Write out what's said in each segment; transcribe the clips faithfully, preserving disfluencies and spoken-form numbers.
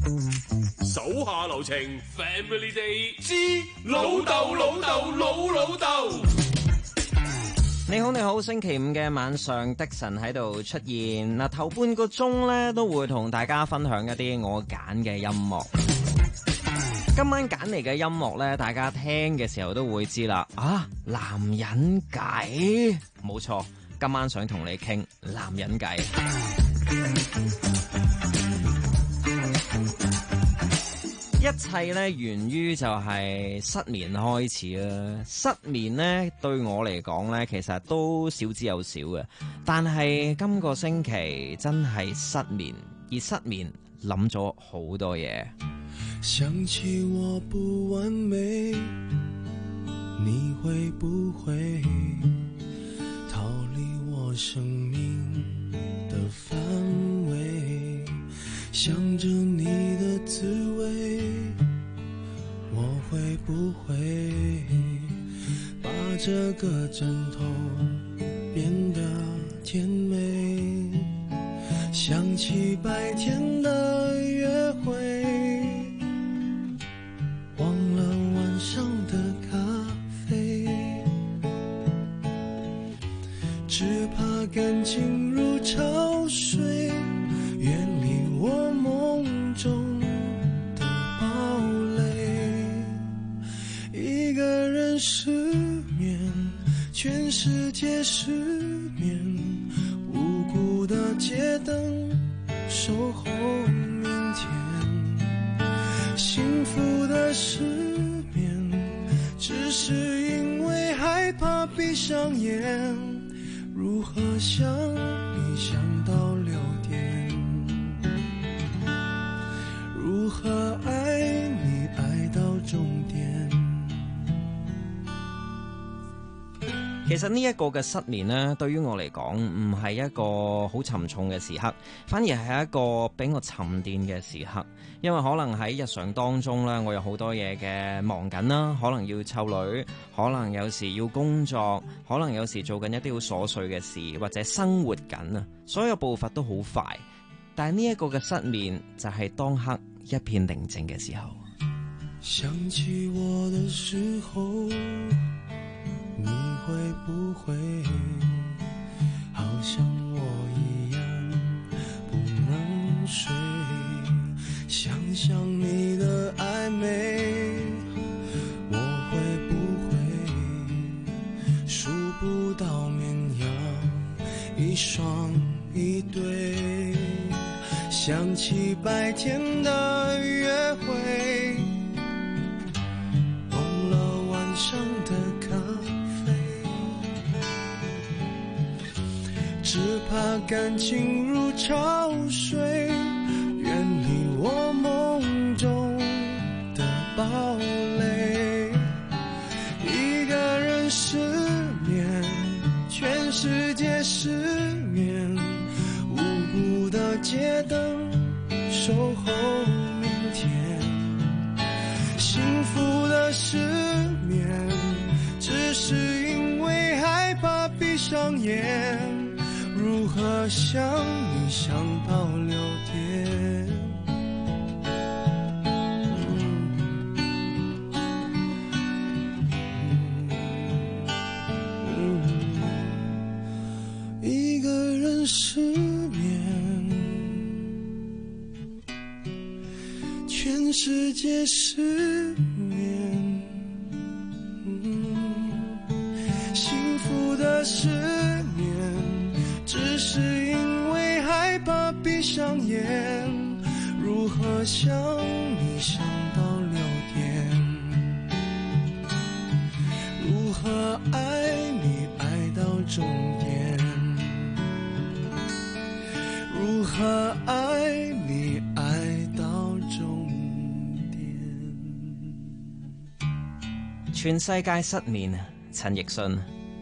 手下留情 ，Family Day 之老豆老豆老老豆。 你好，你好，星期五嘅晚上，的神喺度出現嗱，頭半個鐘咧都會同大家分享一啲我揀嘅音樂。今晚揀嚟嘅音樂咧，大家聽嘅時候都會知啦。啊，男人計，冇錯，今晚想同你傾男人計。一切咧源於就係失眠開始啦。失眠咧對我嚟講咧，其實都少之又少嘅。但係今個星期真係失眠，而失眠諗咗好多嘢。 想起我不完美，你會不會逃離我生命的範圍？想着你的滋味，我會不會把這個枕頭變得甜美？想起白天的約會，忘了晚上的咖啡，只怕感情如潮水，遠離我夢中的堡壘。一個人失眠，全世界失眠，無辜的街燈守候明天。幸福的失眠，只是因為害怕閉上眼，如何想你想到六點，如何愛你愛到終點。 其實呢一個嘅失眠呢，對於我嚟講唔係一個好沉重嘅時刻，反而係一個俾我沉澱嘅時刻。因為可能喺日常當中呢，我有好多嘢嘅忙緊啦，可能要湊女，可能有時要工作，可能有時做緊一啲好瑣碎嘅事，或者生活緊啊，所有步伐都好快。但係呢一個嘅失眠就係當刻一片寧靜嘅時候。 想起我的時候，你會不會好像我一樣不能睡？想想你的曖昧，我會不會數不到綿羊一雙一對？想起白天的約會，忘了晚上的咖啡，只怕感情如潮水，遠離我夢中的堡壘。一個人失眠，全世界失眠，無辜的街燈守候明天。幸福的失眠，只是因為害怕閉上眼，如何想你想到六點。一個人失眠，全世界失眠，幸福的失眠，只是因為害怕閉上眼，如何想你想到六點，如何愛你愛到終點，如何愛你愛到終點。 全世界失眠，陳奕迅。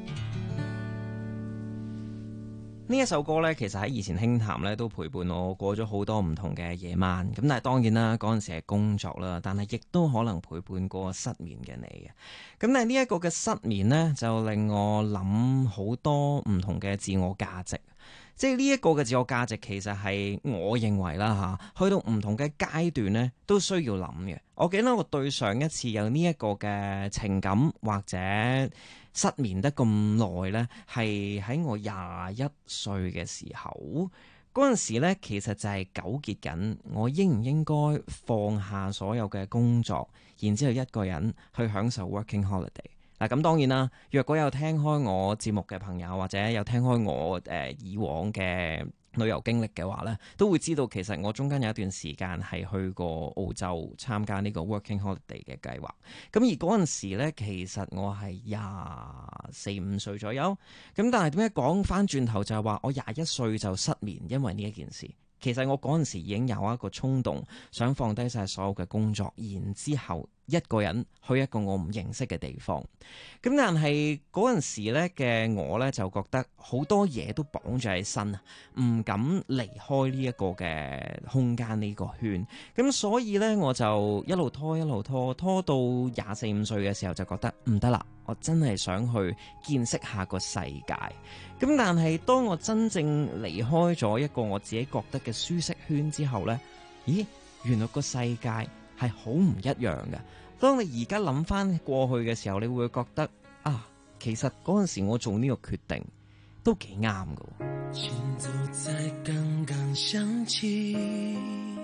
呢一首歌呢，其實喺以前輕談呢都陪伴我過咗好多唔同嘅夜晚。咁但係當然啦，嗰陣時係工作啦，但係亦都可能陪伴過失眠嘅你嘅。咁但係呢一個嘅失眠呢，就令我諗好多唔同嘅自我價值。 即係呢一個嘅自我價值，其實係我認為啦嚇，去到唔同嘅階段咧，都需要諗嘅。我記得我對上一次有呢一個嘅情感或者失眠得咁耐咧，係喺我廿一歲嘅時候。嗰陣時咧，其實就係糾結緊，我應唔應該放下所有嘅工作，然之後一個人去享受 working holiday。嗱，咁當然啦，若果有聽開我節目嘅朋友，或者有聽開我誒、呃、以往嘅旅遊經歷嘅話咧，都會知道其實我中間有一段時間係去過澳洲參加呢個 working holiday 嘅計劃。咁而嗰陣時咧，其實我係廿四五歲左右。咁但係點解講翻轉頭就係話我廿一歲就失眠，因為呢一件事。其實我嗰陣時已經有一個衝動，想放低晒所有嘅工作，然之後一個人去一個我唔認識嘅地方。咁但係嗰陣時咧嘅我咧就覺得好多嘢都綁住喺身啊，唔敢離開呢一個嘅空間呢個圈。咁所以咧我就一路拖一路拖，拖到廿四五歲嘅時候就覺得唔得啦，我真係想去見識下個世界。咁但係當我真正離開咗一個我自己覺得嘅舒適圈之後呢，咦，原來個世界係好唔一樣嘅。當你而家諗翻過去嘅時候，你會覺得啊，其實嗰陣時我做呢個決定都幾啱㗎。 前奏才剛剛響起，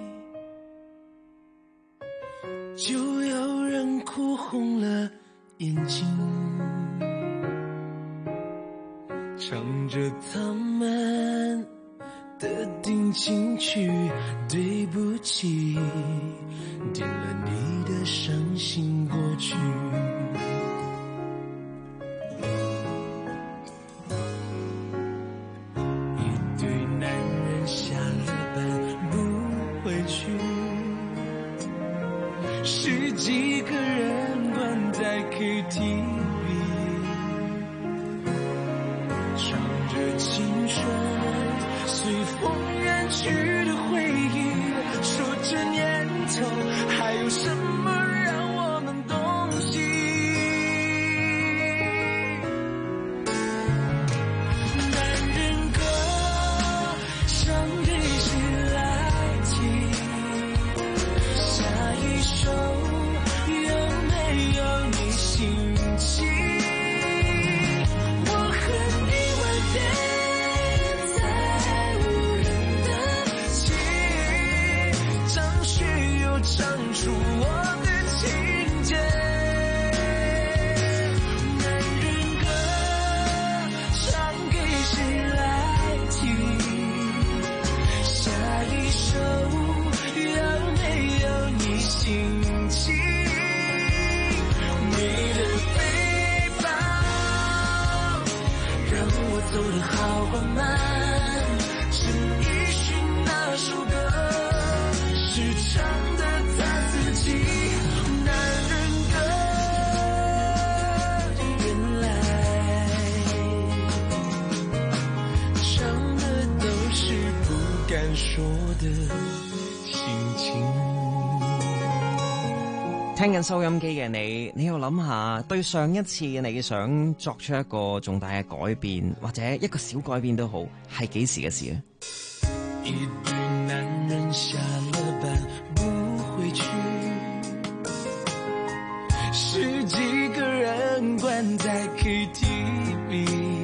就有人哭紅了眼睛，唱着他們的定情曲，對不起，點了你的傷心過去。一對男人下了班不回去，十幾個人關在 K T V，青春隨風遠去的回憶，說這年頭還有什麼讓我們動心？男人歌唱給誰來聽？下一首有沒有你心情？我和你吻別唱出我的情節，男人歌唱給誰來聽？下一首有沒有你心情？你的背包讓我走得好緩慢，陳奕迅那首歌是唱的男人歌，原來唱的都是不敢說的心情。 聽緊收音機嘅你，你要諗下，對上一次你想作出一個重大嘅改變，或者一個小改變都好，係幾時嘅事啊？ 一對男人下了班不回去，十幾個人關在 K T V，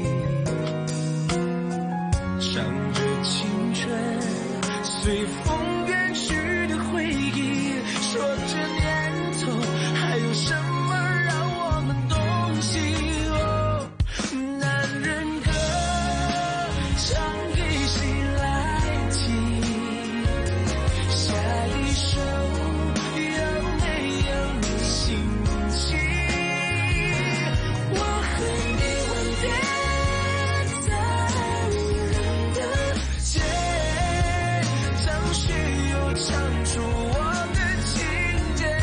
唱着青春隨風遠去的回憶，說這年頭還有什麼讓我們動心？哦，男人歌唱給誰來聽？下一首有沒有你心情？我和你吻別在無人的街，張學友唱出我的情節，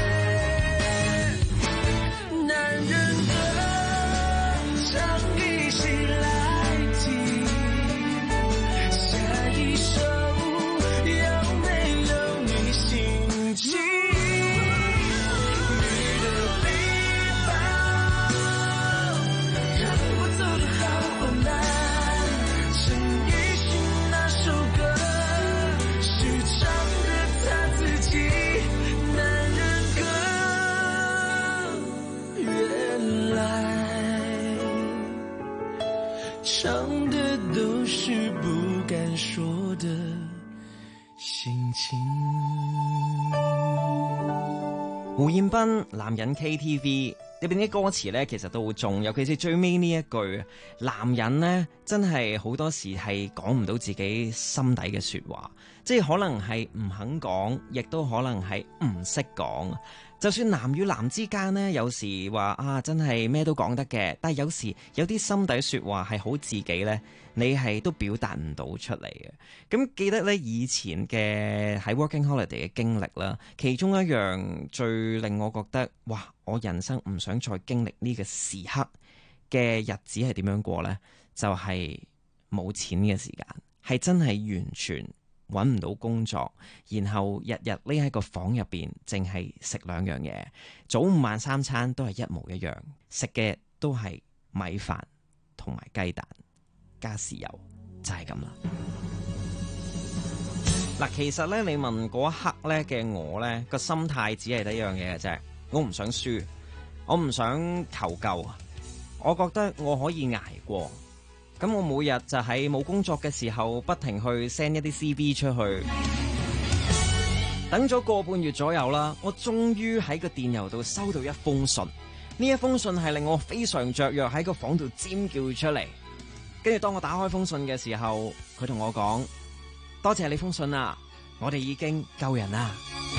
男人歌唱給誰來聽？下一首有沒有你心情？ 心。 胡彥斌男人 K T V 入邊啲歌詞呢，其實都好重，尤其是最尾呢一句，男人呢，真係好多時係講唔到自己心底嘅說話，即係可能係唔肯講，亦都可能係唔識講。就算男與男之間呢，有時話啊，真係咩都講得嘅，但係有時有啲心底說話係好自己呢，你係都表達唔到出嚟嘅。咁記得呢，以前嘅喺 Working Holiday 嘅經歷啦，其中一樣最令我覺得哇，我人生唔想再經歷呢個時刻嘅日子係點樣過呢？就係冇錢嘅時間，係真係完全揾唔到工作，然後日日匿喺個房入邊，淨係食兩樣嘢，早午晚三餐都係一模一樣，食嘅都係米飯同埋雞蛋加豉油，就係咁啦。嗱，其實咧，你問嗰一刻咧嘅我咧個心態只係得一樣嘢嘅啫，我唔想輸，我唔想求救，我覺得我可以捱過。咁我每日就喺冇工作嘅時候，不停去 send 一啲 C V 出去，等咗個半月左右啦，我終於喺個電郵度收到一封信。呢一封信係令我非常雀躍，喺個房度尖叫出嚟。跟住當我打開封信嘅時候，佢同我講：多謝你封信啊，我哋已經救人啦。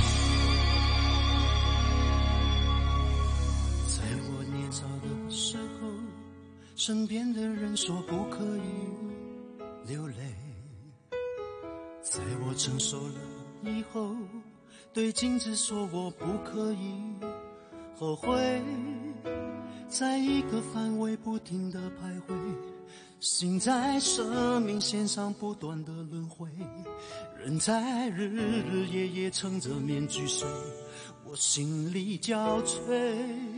在我年少的時候，身邊的人說不可以流淚，在我成熟了以後，對鏡子說我不可以後悔，在一個範圍不停地徘徊，心在生命線上不斷地輪迴，人在日日夜夜撐着面具睡，我心裏交瘁。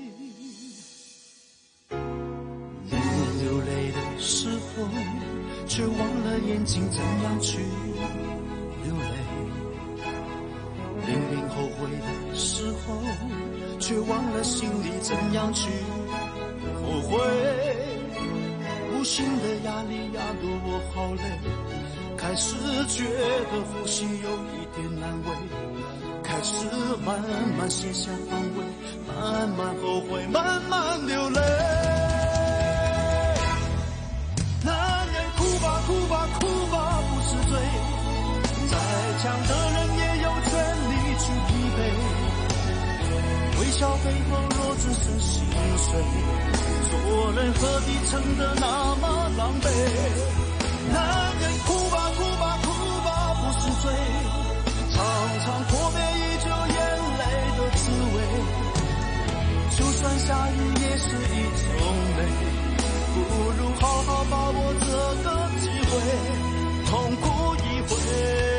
流淚的時候，卻忘了眼睛怎樣去流淚，明明後悔的時候，卻忘了心裡怎樣去後悔，無形的壓力壓得我好累，開始覺得呼吸有一點難為，開始慢慢卸下防衛，慢慢後悔，慢慢流淚。男人哭吧哭吧哭吧不是罪，再強的人也有權利去疲憊，微笑背後若只是心碎，做人何必撐得那麼狼狽。男人哭吧哭吧哭吧不是罪，常常破滅依舊眼淚的滋味，就算下雨也是一種美，不如好好把握這個機會，痛苦一回。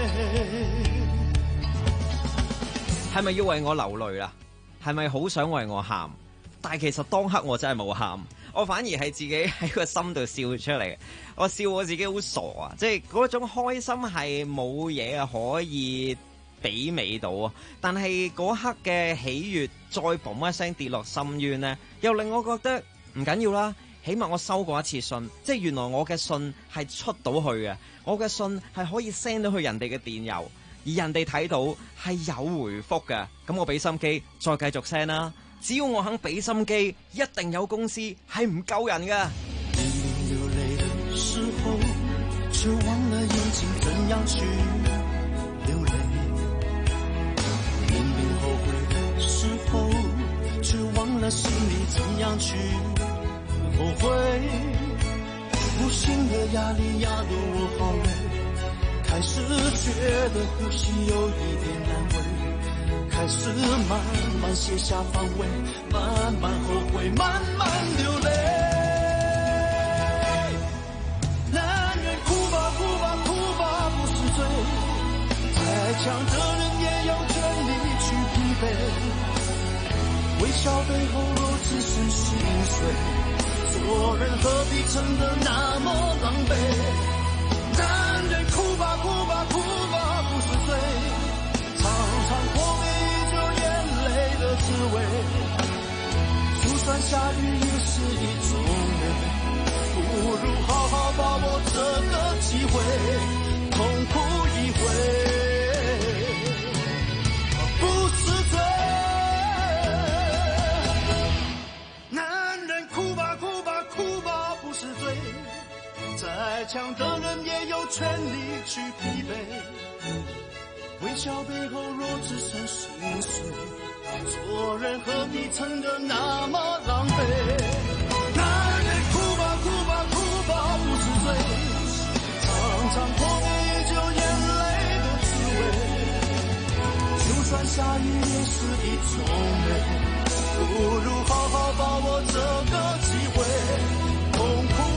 係咪要為我流淚啦？係咪好想為我喊？但係其實當刻我真係冇喊，我反而係自己喺個心度笑出嚟。我笑我自己好傻啊！即係嗰種開心係冇嘢啊可以媲美到啊！但係嗰刻嘅喜悅再嘣一聲跌落深淵呢，又令我覺得唔緊要啦。起碼我收過一次信，即係原來我嘅信係出到去嘅，我嘅信係可以 send 到去人哋嘅電郵，而人哋睇到係有回覆嘅。咁我俾心機再繼續 send 啦。只要我肯俾心機，一定有公司係唔救人嘅。 流淚的時候，卻忘了眼睛怎樣去流淚，明明後悔的時候，卻忘了心裡怎樣去後悔，無形的壓力壓得我好累，開始覺得呼吸有一點難為，開始慢慢卸下防衛，慢慢後悔，慢慢流淚。男人哭吧哭吧哭吧不是罪，再強的人也有權利去疲憊，微笑背後若只是心碎，做人何必撐得那麼狼狽。男人哭吧哭吧哭吧不是罪，常常破滅依舊眼淚的滋味，就算下雨也是一種美，不如好好把握這個機會，痛苦一回。 到背後若只剩心碎，做人何必曾得那麼狼狽？男人哭吧哭吧哭吧不是罪，常常破滅也就眼淚的滋味。就算下雨也是一種美，不如好好把握這個機會，痛苦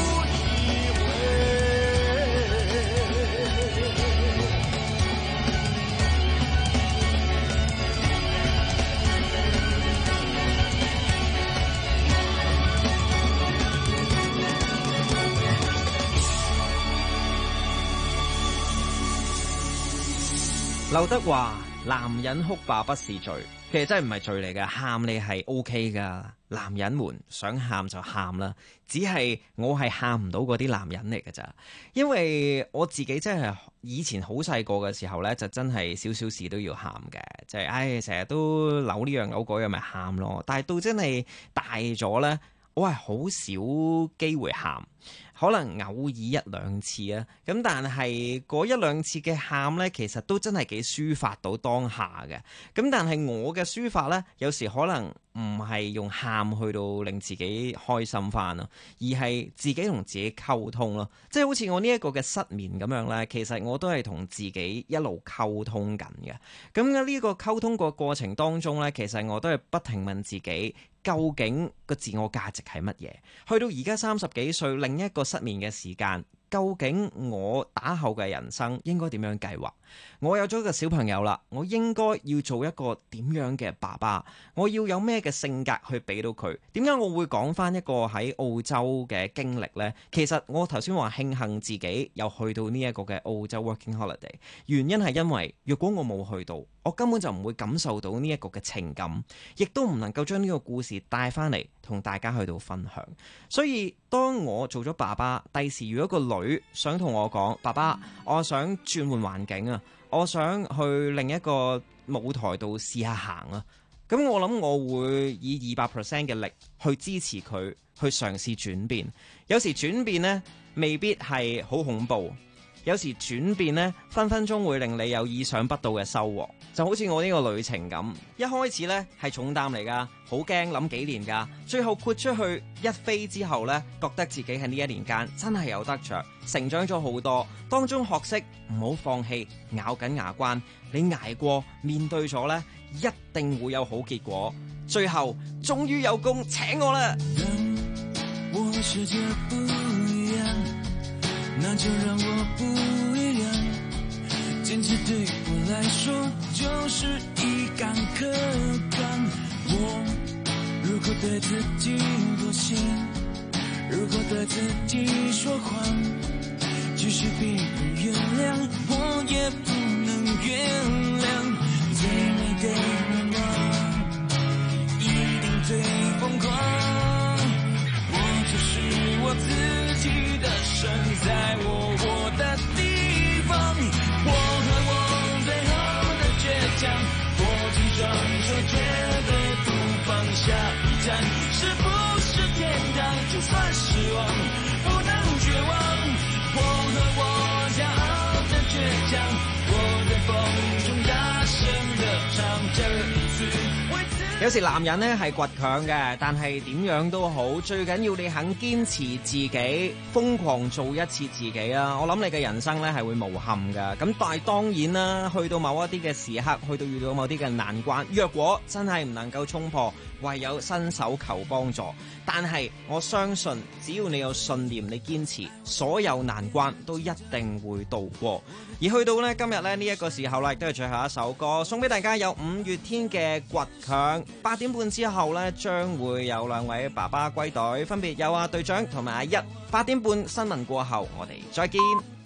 劉德華，男人哭吧不是罪，其實真係唔係罪嚟嘅，喊你係 O K 噶，男人們想喊就喊啦，只係我係喊唔到嗰啲男人嚟㗎咋，因為我自己真係以前好細個嘅時候呢，就真係少少事都要喊嘅，就係唉成日都扭呢樣扭嗰樣咪喊咯，但係到真係大咗呢，我係好少機會喊。可能偶爾一兩次啊，咁但係嗰一兩次嘅喊呢，其實都真係幾抒發到當下嘅。咁但係我嘅抒發呢，有時可能唔係用喊去到令自己開心翻咯，而係自己同自己溝通咯。即係好似我呢一個嘅失眠咁樣呢，其實我都係同自己一路溝通緊嘅。咁呢個溝通個過程當中呢，其實我都係不停問自己，究竟個自我價值係乜嘢？去到而家三十幾歲，另一個失眠嘅時間，究竟我打後嘅人生應該點樣計劃？我有咗個小朋友啦，我應該要做一個點樣嘅爸爸？我要有咩嘅性格去俾到佢？點解我會講翻一個喺澳洲嘅經歷呢？其實我頭先話慶幸自己又去到呢一個嘅澳洲 working holiday， 原因係因為若果我冇去到，我根本就唔會感受到呢一個嘅情感，亦都唔能夠將呢個故事帶翻嚟同大家去到分享。所以當我做咗爸爸，第時如果個女想同我講，爸爸，我想轉換環境啊，我想去另一個舞台度試下行啊，咁我諗我會以二百 percent 嘅力去支持佢去嘗試轉變。有時轉變呢未必係好恐怖，有時轉變呢分分鐘會令你有意想不到嘅收穫。就好似我呢個旅程咁，一開始呢係重擔嚟噶，好驚諗幾年噶，最後豁出去一飛之後呢，覺得自己喺呢一年間真係有得着，成長咗好多，當中學識唔好放棄，咬緊牙關，你捱過面對咗呢，一定會有好結果。最後終於有工請我啦！ 我的世界不一樣，那就讓我不一樣，堅持對我來說就是一桿可幹。我如果對自己妥協，如果對自己說謊，即使別人原諒，我也不能原諒。最美的願望一定最瘋狂，我就是我自己的神，在我活的地方，我和我最後的倔強，握緊雙手絕對不放下，一站是不是天堂？就算失望不能絕望，我和我驕傲的倔強，我在風中大聲地唱，這一次為自有時男人呢係倔強嘅，但係點樣都好，最緊要你肯堅持自己，瘋狂做一次自己啊！我諗你嘅人生呢係會無憾噶。咁但係當然啦，去到某一啲嘅時刻，去到遇到某啲嘅難關，若果真係唔能夠衝破，唯有伸手求幫助。但係我相信，只要你有信念，你堅持，所有難關都一定會渡過。而去到呢今日呢呢一個時候啦，亦都係最後一首歌送俾大家，有五月天嘅倔強。八點半之後呢，將會有兩位爸爸歸隊，分別有阿隊長同埋阿一。八點半新聞過後，我哋再見。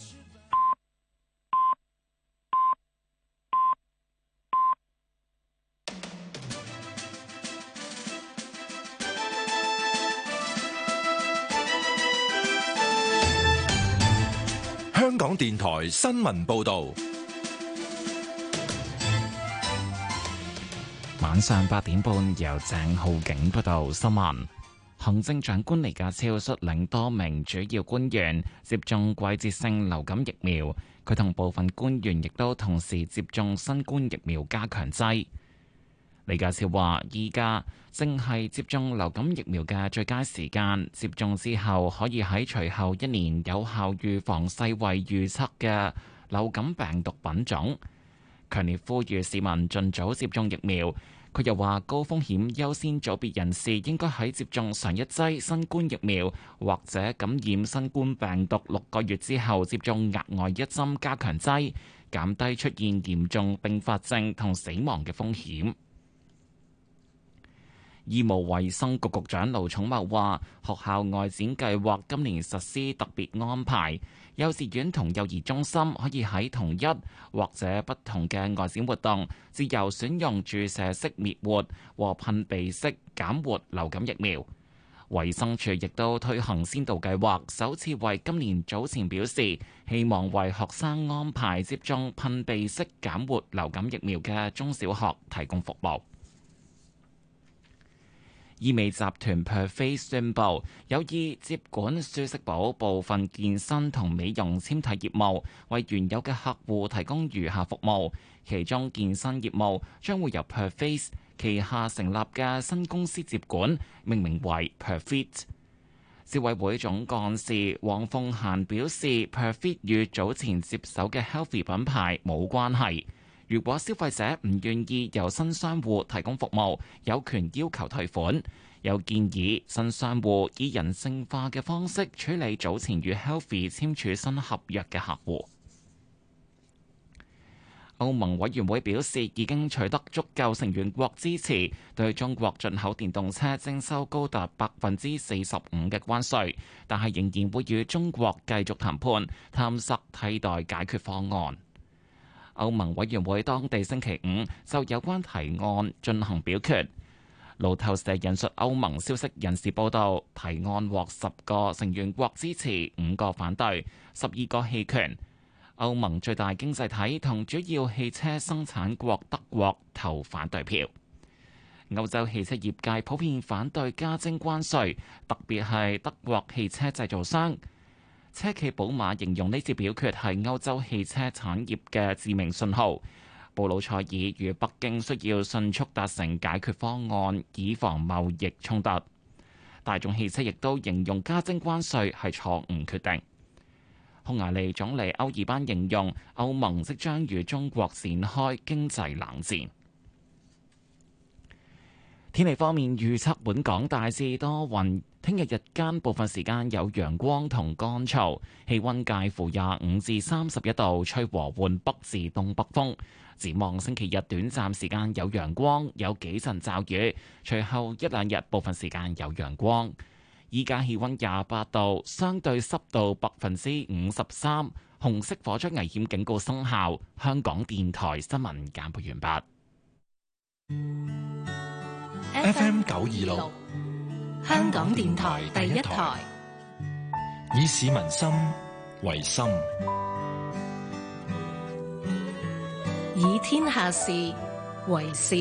香港電台新聞報道。 晚上八點半，由鄭浩景報道新聞。 行政長官李家超率領多名主要官員接種季節性流感疫苗，佢同部分官員亦都同時接種新冠疫苗加強劑。李家超話：依家正係接種流感疫苗嘅最佳時間，接種之後可以喺隨後一年有效預防世衛預測嘅流感病毒品種，強烈呼籲市民盡早接種疫苗。佢又話：高風險優先組別人士應該喺接種上一劑新冠疫苗或者感染新冠病毒六個月之後接種額外一針加強劑，減低出現嚴重併發症同死亡嘅風險。醫務衛生局局長盧寵茂話：學校外展計劃今年實施特別安排，幼稚園同幼兒中心可以喺同一或者不同嘅外展活動，自由選用注射式滅活和噴鼻式減活流感疫苗。衛生署亦都推行先導計劃，首次為今年早前表示希望為學生安排接種噴鼻式減活流感疫苗嘅中小學提供服務。醫美集團 Perfect 宣布有意接管舒適寶部分健身同美容纖體業務，為原有嘅客戶提供餘下服務。其中健身業務將會由 Perfect 旗下成立嘅新公司接管，命名為 Perfect。消委會總幹事黃鳳嫻表示 ，Perfect 與早前接手嘅 Healthy 品牌冇關係。如果消費者唔願意由新商戶提供服務，有權要求退款。又建議新商戶以人性化嘅方式處理早前與 Healthy 簽署新合約嘅客戶。歐盟委員會表示，已經取得足夠成員國支持，對中國進口電動車徵收高達百分之四十五嘅關稅，但係仍然會與中國繼續談判，探索替代解決方案。歐盟委員會當地星期五就有關提案進行表決。路透社引述歐盟消息人士報道，提案獲十個成員國支持，五個反對，十二個棄權。歐盟最大經濟體同主要汽車生產國德國投反對票。歐洲汽車業界普遍反對加徵關稅，特別係德國汽車製造商。車企寶馬形容呢次表決係歐洲汽車產業嘅致命信號。布魯塞爾與北京需要迅速達成解決方案，以防貿易衝突。大眾汽車亦都形容加徵關稅係錯誤決定。匈牙利總理歐爾班形容歐盟即將與中國展開經濟冷戰。天氣方面預測，本港大致多雲，聽日日間部分時間有陽光同乾燥，氣溫介乎廿五至三十一度，吹和緩北至東北風。展望星期日短暫時間有陽光，有幾陣驟雨，隨後一兩日部分時間有陽光。依家氣溫廿八度，相對濕度百分之五十三，紅色火災危險警告生效。香港電台新聞簡報完畢。 F M 九二六， 香港電台第一台， 以市民心為心， 以天下事為事。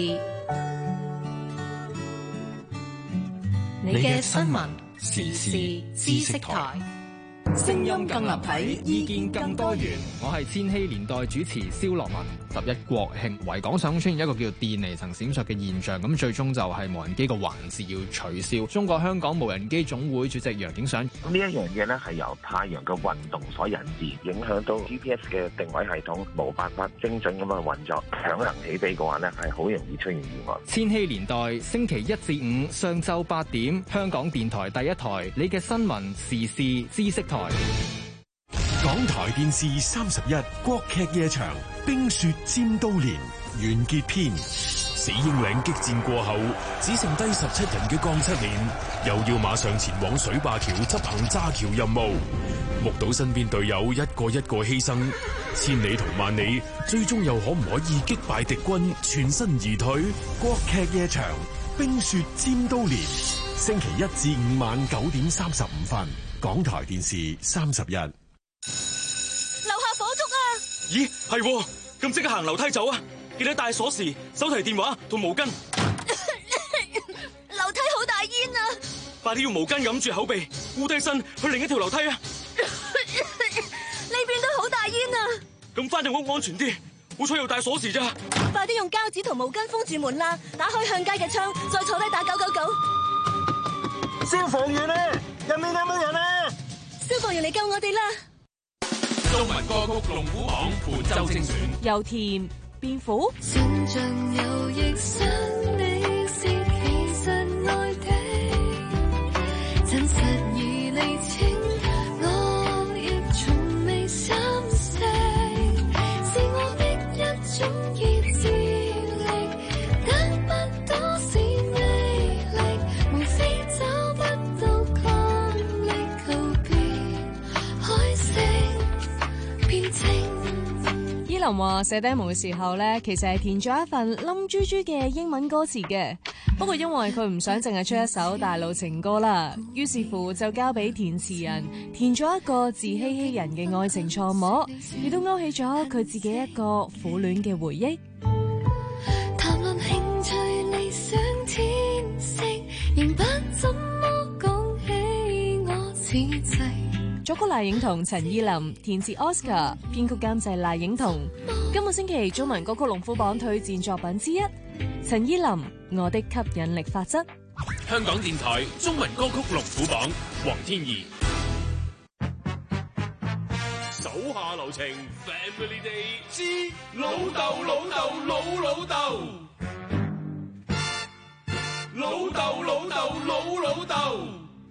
你嘅新聞時事知識台，聲音更立體，意見更多元。 我係千禧年代主持蕭樂文。十一國慶，維港上空出現一個叫電離層閃爍嘅現象，咁最終就係無人機個環節要取消。中國香港無人機總會主席楊景上， 咁呢一樣嘢咧係由太陽嘅運動所引致，影響到 G P S 嘅定位系統冇辦法精準咁樣運作，強行起飛嘅話咧係好容易出現意外。 千禧年代星期一至五上晝八點，香港電台第一台，你嘅新聞時事知識台。 港台電視三十一國劇夜場《冰雪尖刀連》完結篇。死英嶺激戰過後，只剩低十七人嘅江七連又要馬上前往水壩橋執行炸橋任務，目睹身邊隊友一個一個犧牲，千里同萬里，最終又可唔可以擊敗敵軍，全身而退？國劇夜場《冰雪尖刀連》，星期一至五晚九點三十五分，港台電視三十一。 樓下火燭啊！ 咦，係喎，咁即刻行樓梯走啊！記得帶鎖匙、手提電話同毛巾。 樓梯好大煙啊！ 快啲用毛巾揞住口鼻，烏低身去另一條樓梯啊！ 呢邊都好大煙啊！ 咁翻入屋安全啲，好彩有帶鎖匙咋。 快啲用膠紙同毛巾封住門啦，打開向街嘅窗，再坐低打九九九。 消防員啊，入面有冇人啊？ 消防員嚟救我哋啦！ 中文歌曲龍虎榜本周精選， 又甜變苦。 想像有亦想你是其實愛的，真實已釐清，我亦從未心死，是我的一種意志力，得不到是魅力，無非找不到抗力，求變海色變清。 伊林話寫 demo 嘅時候呢，其實係填咗一份冧豬豬嘅英文歌詞嘅，不過因為佢唔想淨係出一首大路情歌啦，於是乎就交俾填詞人填咗一個自欺欺人嘅愛情錯摸，亦都勾起咗佢自己一個苦戀嘅回憶。 談論興趣理想天色，仍不怎麼講起我此際。 作曲賴影彤、陳依林，填詞 Oscar， 編曲監製賴影彤。今個星期中文歌曲龍虎榜推薦作品之一，陳依林《我的吸引力法則》。 香港電台中文歌曲龍虎榜，黃天怡。手下留情 ，Family Day 之老豆老豆老老豆，老豆老豆老老豆。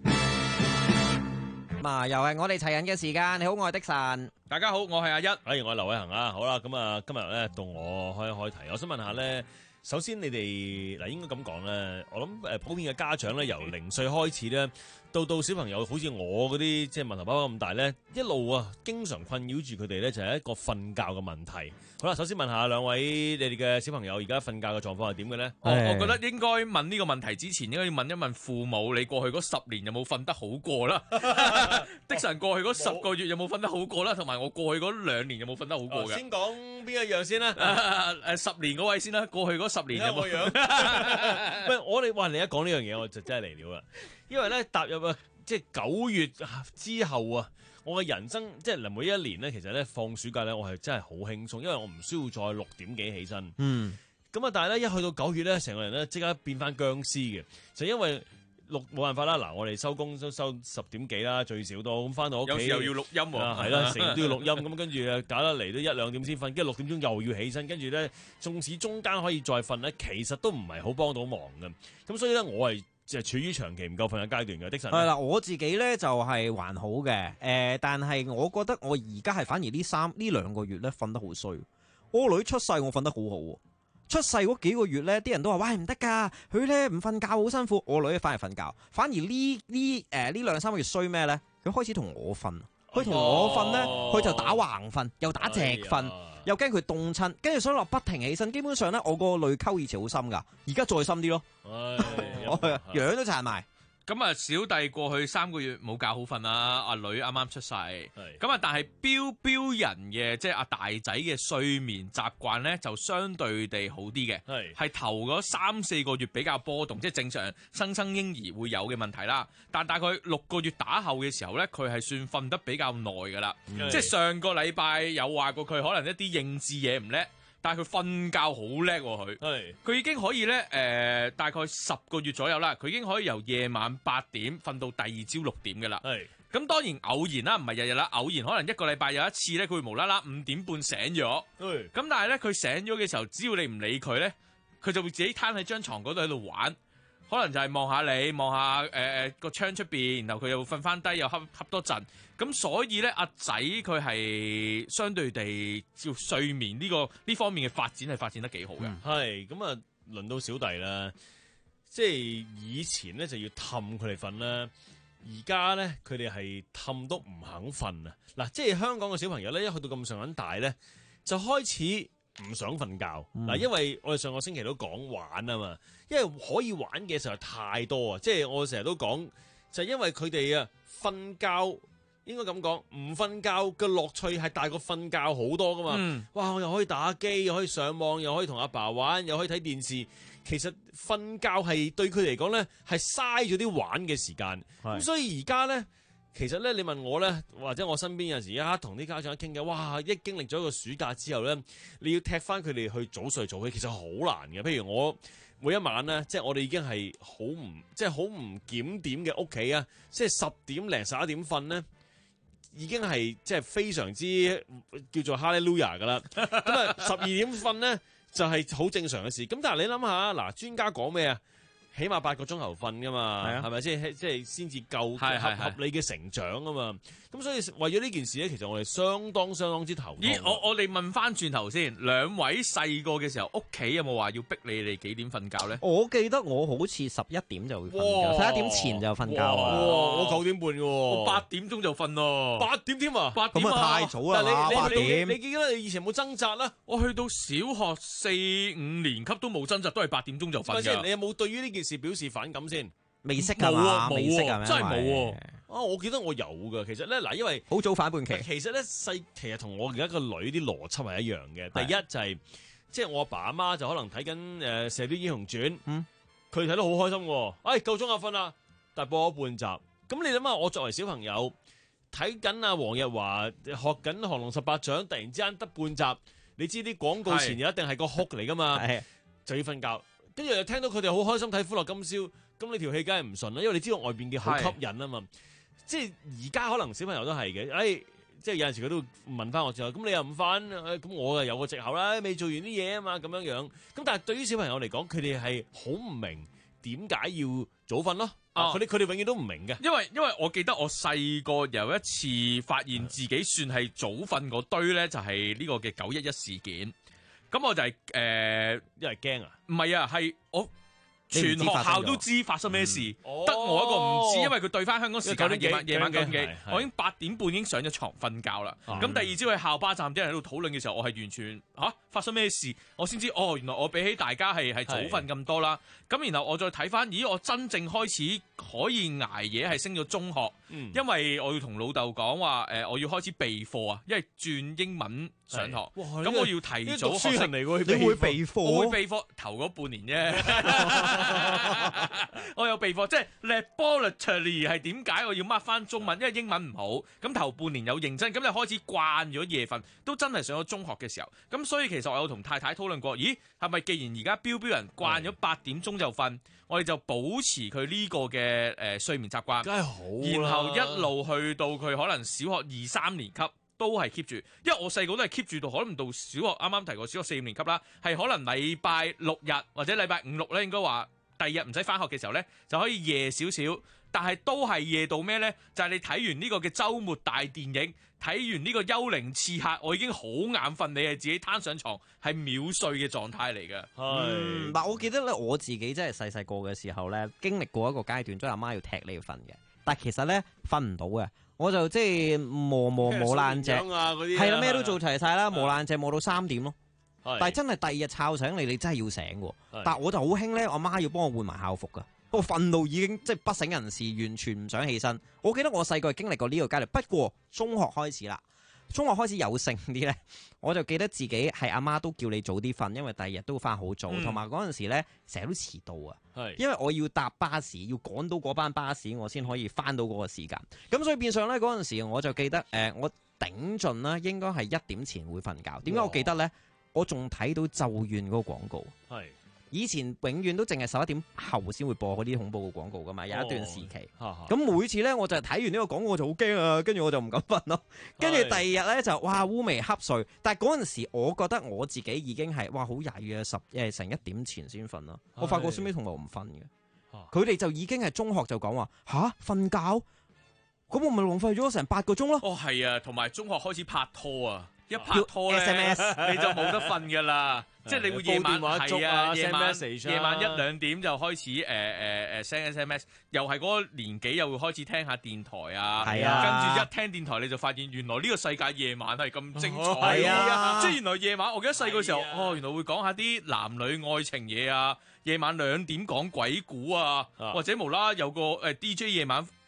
嗱，又係我哋齊人嘅時間。你好，我係的神。 大家好，我係阿一。 哎，我係劉偉恒啊。好啦，咁啊，今日咧到我開一開題。我想問下咧，首先你哋嗱，應該咁講咧，我諗誒普遍嘅家長咧，由零歲開始咧，到到小朋友好似我嗰啲即係問頭包咁大咧，一路啊經常困擾住佢哋咧，就係一個瞓覺嘅問題。好啦，首先問下兩位你哋嘅小朋友而家瞓覺嘅狀況係點嘅咧？ 我我覺得應該問呢個問題之前，應該要問一問父母，你過去嗰十年有冇瞓得好過啦？的神過去嗰十個月有冇瞓得好過啦？同埋我過去嗰兩年有冇瞓得好過嘅？ 先講邊一樣先啦？ 誒誒，十年嗰位先啦。過去嗰十年有冇樣？ 喂，我哋哇，你一講呢樣嘢，我就真係嚟了啦。因為咧踏入啊，即係九月之後啊。我嘅人生即係每一年咧，其實咧放暑假咧，我係真係好輕鬆，因為我唔需要再六點幾起身。嗯，咁啊，但係咧一去到九月咧，成個人咧即刻變翻僵屍嘅，就因為錄冇辦法啦。嗱，我哋收工都收十點幾啦，最少都咁翻到屋企， 有時又要錄音喎、啊， 係啦，成日都要錄音，咁跟住搞得嚟都一兩點先瞓，跟住六點鐘又要起身，跟住咧縱使中間可以再瞓咧，其實都唔係好幫到忙嘅。咁所以咧，我係。就係處於長期唔夠瞓嘅階段嘅，的神係啦，我自己咧就係、是、還好嘅，誒、呃，但係我覺得我而家係反而呢三呢兩個月咧瞓得好衰。我個女出世我瞓得好好，出世嗰幾個月咧，啲人都話喂唔得㗎，佢咧唔瞓覺好辛苦。我女反而瞓覺，反而呢呢誒呢兩三個月衰咩咧？佢開始同我瞓，佢同我瞓咧，佢就打橫瞓，又打直瞓。哎又驚佢凍親，跟住所以話不停起身。基本上咧，我個淚溝以前好深噶，而家再深啲咯。我樣都殘埋。 咁啊，小弟過去三個月冇覺好瞓啦，阿女啱啱出世。咁啊，但係標標人嘅即係阿大仔嘅睡眠習慣咧，就相對地好啲嘅。係係頭嗰三四個月比較波動，即係正常新生嬰兒會有嘅問題啦。但大概六個月打後嘅時候咧，佢係算瞓得比較耐噶啦。即係上個禮拜有話過佢可能一啲認字嘢唔叻。但係佢瞓覺好叻喎，佢，佢已經可以咧，誒、呃，大概十個月左右啦，佢已經可以由夜晚八點瞓到第二朝六點嘅啦。係，咁當然偶然啦，唔係日日啦，偶然可能一個禮拜有一次咧，佢會無啦啦五點半醒咗。係，咁但係咧，佢醒咗嘅時候，只要你唔理佢咧，佢就會自己攤喺張床嗰度喺度玩。可能就係望下你，望下誒誒個窗出邊，然後佢又瞓翻低，又瞌瞌多陣。咁所以咧，阿仔佢係相對地照睡眠呢、呢個呢方面嘅發展係發展得幾好嘅。 係咁啊，輪到小弟啦，即係以前咧就要氹佢哋瞓啦，而家咧佢哋係氹都唔肯瞓啊！嗱，即係香港嘅小朋友咧，一去到咁上緊大咧，就開始唔想瞓覺嗱，嗯、因為我哋上個星期都講玩啊嘛，因為可以玩嘅實在太多啊！即係我成日都講，就係、因為佢哋啊瞓覺， 應該咁講，唔瞓覺嘅樂趣係大過瞓覺好多噶嘛。 嗯、 哇！我又可以打機，又可以上網，又可以同阿爸玩，又可以睇電視。其實瞓覺係對佢嚟講咧，係嘥咗啲玩嘅時間。咁所以而家咧，其實咧，你問我咧，或者我身邊有陣時一同啲家長傾嘅，哇！一經歷咗一個暑假之後咧，你要踢翻佢哋去早睡早起，其實好難嘅。譬如我每一晚咧，即係我哋已經係好唔即係好唔檢點嘅屋企啊，即係十點零十一點瞓咧，已經係即係非常之叫做哈利路亞噶啦。咁啊，十二點瞓咧就係好正常嘅事。咁但係你諗下，嗱，專家講咩啊？起碼八個鐘頭瞓噶嘛，係咪先？即係先至夠合合理嘅成長啊嘛。咁所以為咗呢件事咧，其實我哋相當相當之頭痛。 咦，我我哋問翻轉頭先，兩位細個嘅時候，屋企有冇話要逼你哋幾點瞓覺咧？ 我記得我好似十一點就會瞓覺，十一點前就瞓覺啊。 我九點半嘅喎， 我八點鐘就瞓咯。 八點添啊？ 八點啊？ 咁啊太早啦嘛！八點。 你記得你以前有冇掙扎啦？ 我去到小學四五年級都冇掙扎，都係八點鐘就瞓㗎。 你有冇對於呢件事表示反感先？ 未識㗎嘛？未識啊？ 真係冇喎。 啊，我記得我有㗎。其實咧，嗱，因為好早反叛期。 其實咧，細其實同我而家個女啲邏輯係一樣嘅。第一就係、是，即係我阿爸阿媽就可能睇緊誒《射雕英雄傳》，嗯，佢哋睇得好開心喎。哎，夠鐘啊瞓啦，但係播咗半集。咁你諗下，我作為小朋友睇緊阿黃日華學緊《降龍十八掌》，突然之間得半集，你知啲廣告前又一定係個哭嚟㗎嘛，就要瞓覺。跟住又聽到佢哋好開心睇《歡樂今宵》，咁你條氣梗係唔順啦，因為你知道外邊嘅好吸引啊嘛。即係而家可能小朋友都係嘅，誒、哎，即係有陣時佢都問翻我之後，咁你又唔翻，咁我又有個藉口啦，未做完啲嘢啊嘛，咁樣樣。咁但係對於小朋友嚟講，佢哋係好唔明點解要早瞓咯。佢哋佢哋永遠都唔明嘅。 因為因為我記得我細個有一次發現自己算係早瞓嗰堆咧，就係呢個嘅九一一事件。咁我就係、是、誒， 呃、因為驚啊？ 唔係啊，係我全學校都知發生咩事，得、嗯哦、我一個唔知，因為佢對翻香港時間夜晚夜晚九點幾，我已經八點半已經上咗床瞓覺啦。咁、嗯、第二朝去校巴站啲人喺度討論嘅時候，我係完全嚇、啊、發生咩事，我先知哦，原來我比起大家係係早瞓咁多啦。咁然後我再睇翻，咦，我真正開始可以捱夜係升咗中學，嗯、因為我要同老豆講話誒，我要開始備課啊，因為轉英文上堂，咁我要提早學識。 嚟喎， 你會備課？ 我會備課，頭嗰半年啫。我有備課，即係 laboratory 係點解我要 mark 翻中文？因為英文唔好，咁頭半年有認真，咁你開始慣咗夜瞓，都真係上咗中學嘅時候，咁所以其實我有同太太討論過，咦，係咪既然而家標標人慣咗八點鐘就瞓，我哋就保持佢呢個嘅誒睡眠習慣， 梗係好， 然後一路去到佢可能小學二三年級。都係 keep 住，因為我細個都係 keep 住到，可能到小學啱啱提過小學四五年級啦，係可能禮拜六日或者禮拜五六咧，應該話第二日唔使翻學嘅時候咧，就可以夜少少，但係都係夜到咩咧？就係、是、你睇完呢個嘅週末大電影，睇完呢個幽靈刺客，我已經好眼瞓，你係自己攤上床係秒睡嘅狀態嚟嘅。 係，嗱、嗯，我記得咧，我自己真係細細個嘅時候咧，經歷過一個階段，即係阿媽要踢你要瞓嘅，但係其實咧瞓唔到嘅。我就即係磨磨磨爛隻，係啦，咩都做齊晒啦，磨爛隻磨到三點咯。但係真係第二日吵醒你，你真係要醒喎。但係我就好興咧，我媽要幫我換埋校服噶，我瞓到已經即係不省人事，完全唔想起身。我記得我細個係經歷過呢個階段，不過中學開始啦，中學開始有性啲咧，我就記得自己係阿媽都叫你早啲瞓，因為第二日都翻好早，同埋嗰陣時咧成日都遲到啊。因為我要搭巴士，要趕到嗰班巴士，我先可以翻到嗰個時間。咁所以變相咧嗰陣時，我就記得誒、呃，我頂盡啦，應該係一點前會瞓覺。點解我記得咧？我仲睇到咒怨嗰個廣告。係以前永遠都淨係十一點後先會播嗰啲恐怖嘅廣告噶嘛，有一段時期。咁、哦、每次咧，我就係睇完呢個廣告我就好驚啊，跟住我就唔敢瞓咯。跟住第二日咧就哇烏眉瞌睡。但係嗰陣時，我覺得我自己已經係哇好曳嘅，十誒成一點前先瞓咯。我發覺身邊同學唔瞓嘅，佢哋就已經係中學就講話吓瞓覺，咁我咪浪費咗成八個鐘咯。 哦係啊，同埋中學開始拍拖啊。一拍拖咧，你就冇得瞓噶啦，即係你會夜晚係啊，夜晚夜晚一兩點就開始誒誒誒 send S M S，又係嗰個年紀又會開始聽下電台啊，係啊，跟住一聽電台你就發現原來呢個世界夜晚係咁精彩，係啊，即係原來夜晚我記得細個時候，哦原來會講下啲男女愛情嘢啊，夜晚兩點講鬼故啊，或者無啦有個誒 D J 夜晚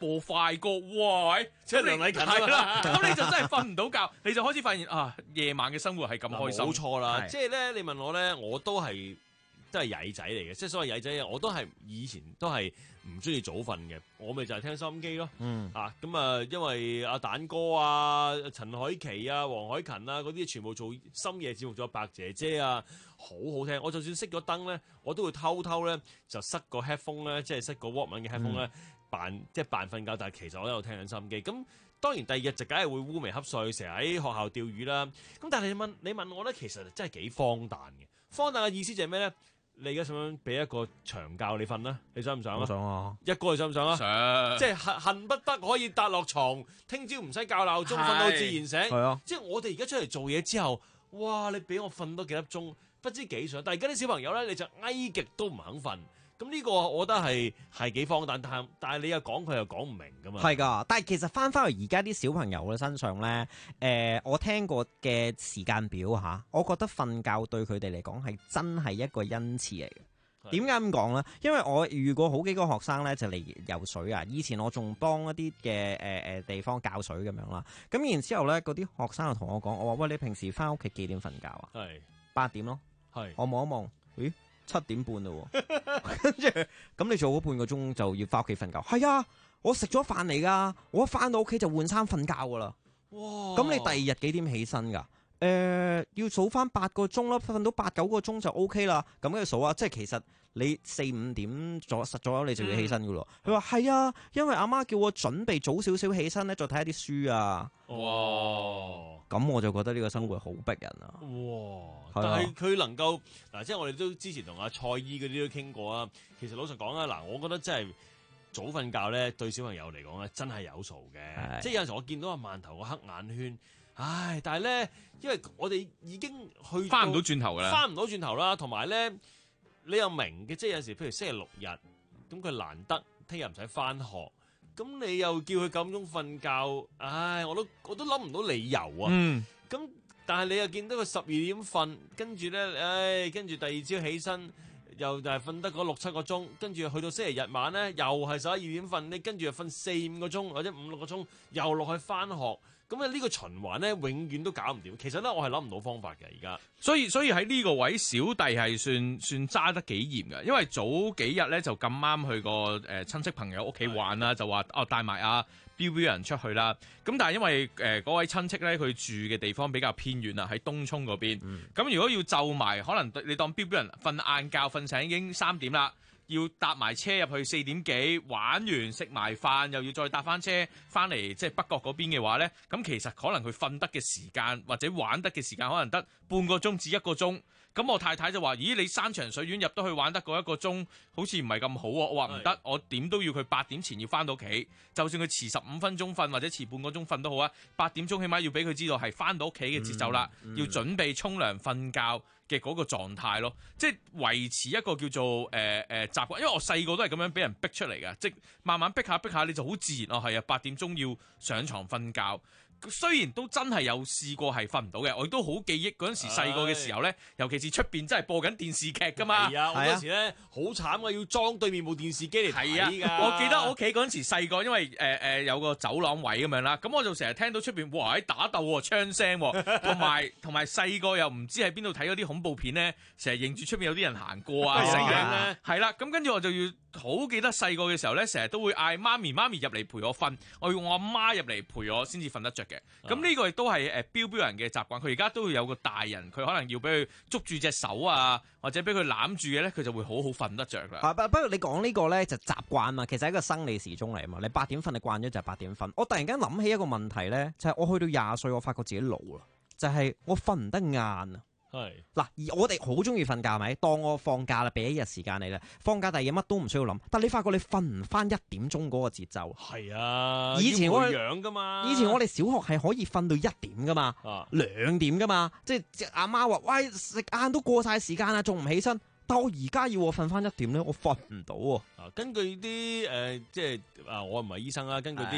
播快歌，哇！ 即係梁禮勤啊嘛係啦，咁你就真係瞓唔到覺，你就開始發現啊，夜晚嘅生活係咁開心。 冇錯啦， 係即係咧，你問我咧，我都係都係曳仔嚟嘅，即係所謂曳仔，我都係以前都係唔中意早瞓嘅，我咪就係聽收音機咯。 嗯啊，咁啊，因為阿蛋哥啊、陳凱琪啊、黃凱芹啊嗰啲全部做深夜節目，仲有白姐姐啊，好好聽。我就算熄咗燈咧，我都會偷偷咧就塞個 headphone 咧，即係塞個 Walkman 嘅 headphone 咧，扮即係扮瞓覺，但係其實我喺度聽緊收音機。咁當然第二日就梗係會烏眉瞌睡，成日喺學校釣魚啦。咁但係你問你問我咧，其實真係幾荒誕嘅。荒誕嘅意思就係咩咧？你而家想唔想俾一個長覺你瞓啦？你想唔想啊？ 我想啊， 一個你想唔想啊？ 想， 即係恨恨不得可以搭落床，聽朝唔使校鬧鐘，瞓到自然醒。 係啊， 即係我哋而家出嚟做嘢之後，哇！你俾我瞓多幾粒鐘，不知幾想。但係而家啲小朋友咧，你就翳極都唔肯瞓。咁呢個我覺得係係幾荒誕，但係但係你又講佢又講唔明噶嘛。 係㗎，但係其實翻返去而家啲小朋友嘅身上咧，誒、呃，我聽過嘅時間表嚇，我覺得瞓覺對佢哋嚟講係真係一個恩賜嚟嘅。點解咁講咧？因為我遇過好幾個學生咧，就嚟游水啊。以前我仲幫一啲嘅誒誒地方教水咁樣啦。咁然之後咧，嗰啲學生就同我講：我話喂，你平時翻屋企幾點瞓覺啊？ 係八點咯。 係我望一望，咦？七點半嘞喎，跟住咁你做嗰半個鐘就要翻屋企瞓覺。係啊，我食咗飯嚟噶，我一翻到屋企就換衫瞓覺噶啦。 哇！ 咁你第二日幾點起身噶？誒、呃，要數翻八個鐘啦，瞓到八九個鐘就 O K 啦。咁跟住數啊，即係其實你四五點左實左右你就要起身噶咯。佢話係啊，因為阿媽叫我準備早少少起身咧，再睇下啲書啊。 哇！ 咁我就覺得呢個生活好逼人啊。 哇！ 係啊但係佢能夠嗱，即係我哋都之前同阿蔡姨嗰啲都傾過啊。其實老實講啊，嗱，我覺得真係早瞓覺咧，對小朋友嚟講咧，真係有數嘅。即係有陣時我見到阿饅頭個黑眼圈，唉！但係咧，因為我哋已經去翻唔到轉頭㗎啦， 翻唔到轉頭啦。同埋咧，你又明嘅，即係有陣時譬如星期六日，咁佢難得聽日唔使翻學。咁你又叫佢咁鐘瞓覺，唉，我都我都諗唔到理由啊。 嗯， 咁但係你又見到佢十二點瞓，跟住咧，唉，跟住第二朝起身又就係瞓得嗰六七個鐘，跟住去到星期日晚咧，又係十一二點瞓，你跟住又瞓四五個鐘或者五六個鐘，又落去翻學。咁啊呢個循環咧，永遠都搞唔掂。其實咧，我係諗唔到方法嘅而家。 所以所以喺呢個位，小弟係算算揸得幾嚴嘅，因為早幾日咧就咁啱去個誒親戚朋友屋企玩啦，就話哦帶埋阿標標人出去啦。咁但係因為誒嗰、呃、位親戚咧，佢住嘅地方比較偏遠啊，喺東涌嗰邊。咁、嗯、如果要就埋，可能你當標標人瞓晏覺瞓醒已經三點啦。要搭埋車入去四點幾玩完食埋飯，又要再搭翻車翻嚟即係北角嗰邊嘅話呢，咁其實可能佢瞓得嘅時間或者玩得嘅時間可能得半個鐘至一個鐘。咁我太太就話：咦，你山長水遠入得去玩得嗰一個鐘，好似唔係咁好喎。我話唔得，我點都要佢八點前要翻到屋企，就算佢遲十五分鐘瞓或者遲半個鐘瞓都好啊。八點鐘起碼要俾佢知道係翻到屋企嘅節奏啦，嗯嗯、要準備沖涼瞓覺嘅嗰個狀態咯，即係維持一個叫做誒誒、呃、習慣。因為我細個都係咁樣俾人逼出嚟嘅，即係慢慢逼下逼下，你就好自然哦。係啊，八點鐘要上床瞓覺。雖然都真係有試過係瞓唔到嘅，我亦都好記憶嗰陣時細個嘅時候咧，尤其是出邊真係播緊電視劇㗎嘛。 係啊，我嗰時咧好慘啊，要裝對面部電視機嚟睇㗎。 我記得我屋企嗰陣時細個，因為誒誒、呃呃、有個走廊位咁樣啦，咁我就成日聽到出邊哇喺打鬥喎，槍聲喎，同埋同埋細個又唔知喺邊度睇嗰啲恐怖片咧，成日認住出邊有啲人行過啊，成嘅係啦，咁跟住我就要好記得細個嘅時候咧，成日都會嗌媽咪媽咪入嚟陪我瞓，我要我阿媽入嚟陪我先至瞓得着嘅。咁呢、啊、個亦都係誒標標人嘅習慣，佢而家都會有個大人，佢可能要俾佢捉住隻手啊，或者俾佢攬住嘅咧，佢就會好好瞓得着啦。 不過你講呢個咧就習慣嘛，其實係一個生理時鐘嚟嘛。你八點瞓，你慣咗就係八點瞓。我突然間諗起一個問題咧，就係、是、我去到廿歲，我發覺自己老啦，就係、是、我瞓唔得晏啊。係嗱，而我哋好中意瞓覺，咪當我放假啦，俾一日時間你啦，放假第二日乜都唔需要諗。但你發覺你瞓唔翻一點鐘嗰個節奏。係啊，以前我養噶嘛， 以前我哋小學係可以瞓到一點噶嘛，兩、啊、點噶嘛，即係阿媽話喂，食晏都過晒時間啦，仲唔起身？但我而家要我瞓翻一點咧，我瞓唔到喎。 啊，根據啲誒、呃，即係啊，我唔係醫生啦，根據啲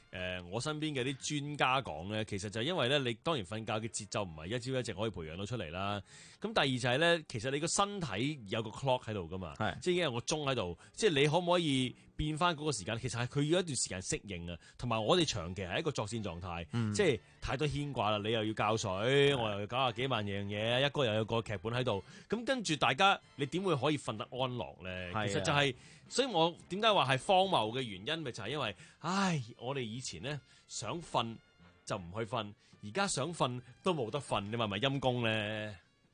呃、我身邊嘅啲專家講咧，其實就係因為咧，你當然瞓覺嘅節奏唔係一朝一夕可以培養到出嚟啦。咁第二就係咧，其實你個身體有個 clock 喺度噶嘛，即係已經有個鐘喺度，即係你可唔可以變翻嗰個時間？其實係佢要一段時間適應啊。同埋我哋長期係一個作戰狀態，嗯、即係太多牽掛啦。你又要教水，我又要搞下幾萬樣嘢，一個又有個劇本喺度。咁跟住大家，你點會可以瞓得安樂咧？其實就係、是，所以我點解話係荒謬嘅原因，咪就係、是、因為，唉，我哋以前咧想瞓就唔去瞓，而家想瞓都冇得瞓，你話咪陰公咧？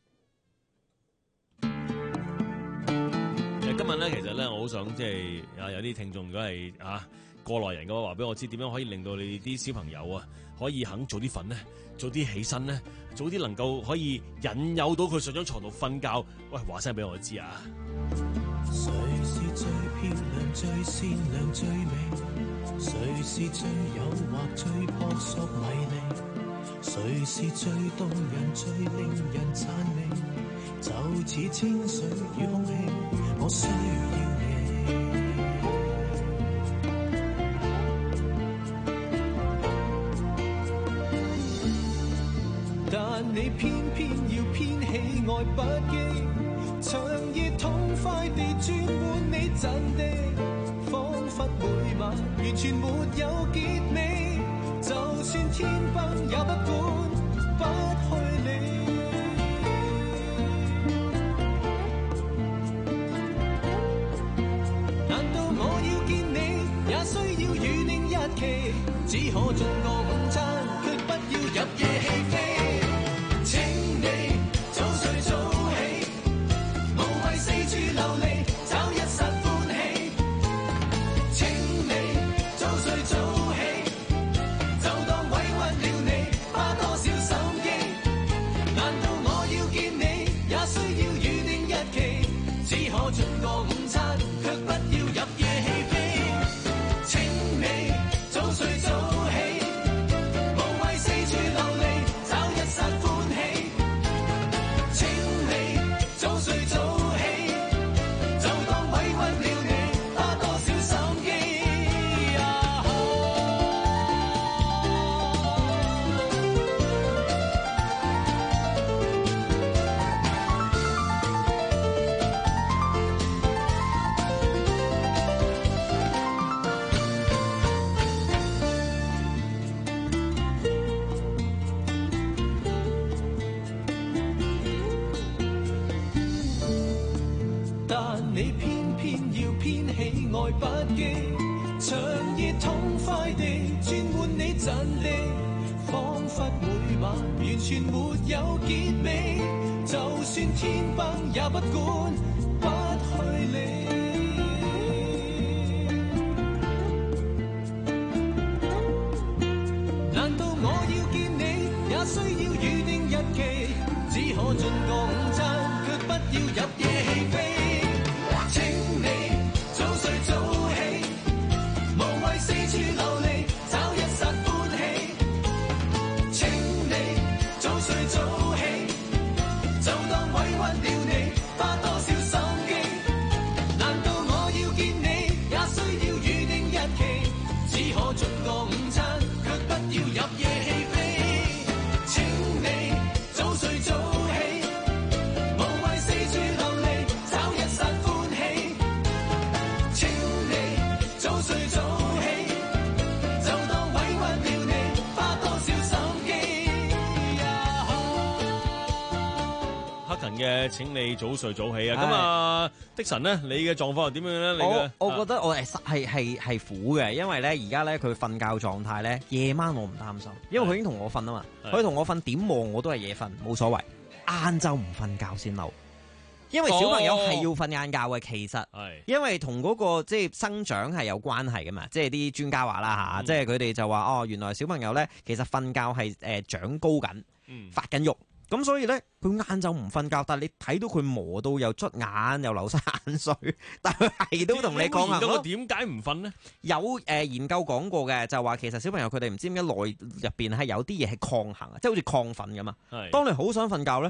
今日咧，其實咧，我好想即係啊，有啲聽眾如果係啊過來人嘅話，話俾我知點樣可以令到你啲小朋友啊，可以肯早啲瞓咧，早啲起身咧，早啲能夠可以引誘到佢上張床度瞓覺。喂，話聲俾我知啊！ 誰是最漂亮、最善良、最美？誰是最誘惑、最撲朔迷離？誰是最動人、最令人讚美？就似清水與空氣，我需要你。但你偏偏要偏喜愛不羈，長夜痛快地轉換你陣地，彷彿每晚完全沒有結尾，就算天崩也不管，不去理。只可盡個午餐，卻不要入夜戲飛。請你早睡早起，無謂四處流離，找一剎歡喜。請你早睡早起，就當委屈了你，花多少心機。難道我要見你，也需要預定日期？只可盡個午餐，卻不要入夜戲飛。請你早睡早起，無謂四處流離，找一剎歡喜。請你早睡早起，就當委屈了你，花多少心機啊！但你偏偏要偏喜愛不羈，長夜痛快地轉換你陣地，彷彿每晚完全沒有結尾，就算天崩也不管，不去理。難道我要見你，也需要預定日期？只可盡個午餐，卻不要入夜戲飛。請你早睡早起，無謂四處流離，找一剎歡喜。請你早睡早起，就當委屈了你，花多少心機。難道我要見你，也需要預定日期？只可盡個午餐，卻不要入夜戲飛。請你早睡早起，無謂四處流離，找一剎歡喜。請你早睡早起，就當委屈了你，花多少心機啊！ 黑勤嘅請你早睡早起啊！咁啊，的神咧，你嘅狀況係點樣咧？你嘅我我覺得我係係係係苦嘅，因為咧而家咧佢瞓覺狀態咧，夜晚我唔擔心，因為佢已經同我瞓啊嘛，佢同我瞓點望我都係夜瞓，冇所謂。晏晝唔瞓覺先嬲。因為小朋友係要瞓晏覺嘅，其實，因為同嗰個即係生長係有關係噶嘛，即係啲專家話啦嚇，即係佢哋就話哦，原來小朋友咧其實瞓覺係誒長高緊，發緊育，咁所以咧佢晏晝唔瞓覺，但係你睇到佢磨到又捽眼又流晒眼水，但係佢係都同你講啊， 咁點解唔瞓咧？ 有誒研究講過嘅，就話其實小朋友佢哋唔知點解內入邊係有啲嘢係抗衡啊，即係好似亢奮咁啊。當你好想瞓覺咧，佢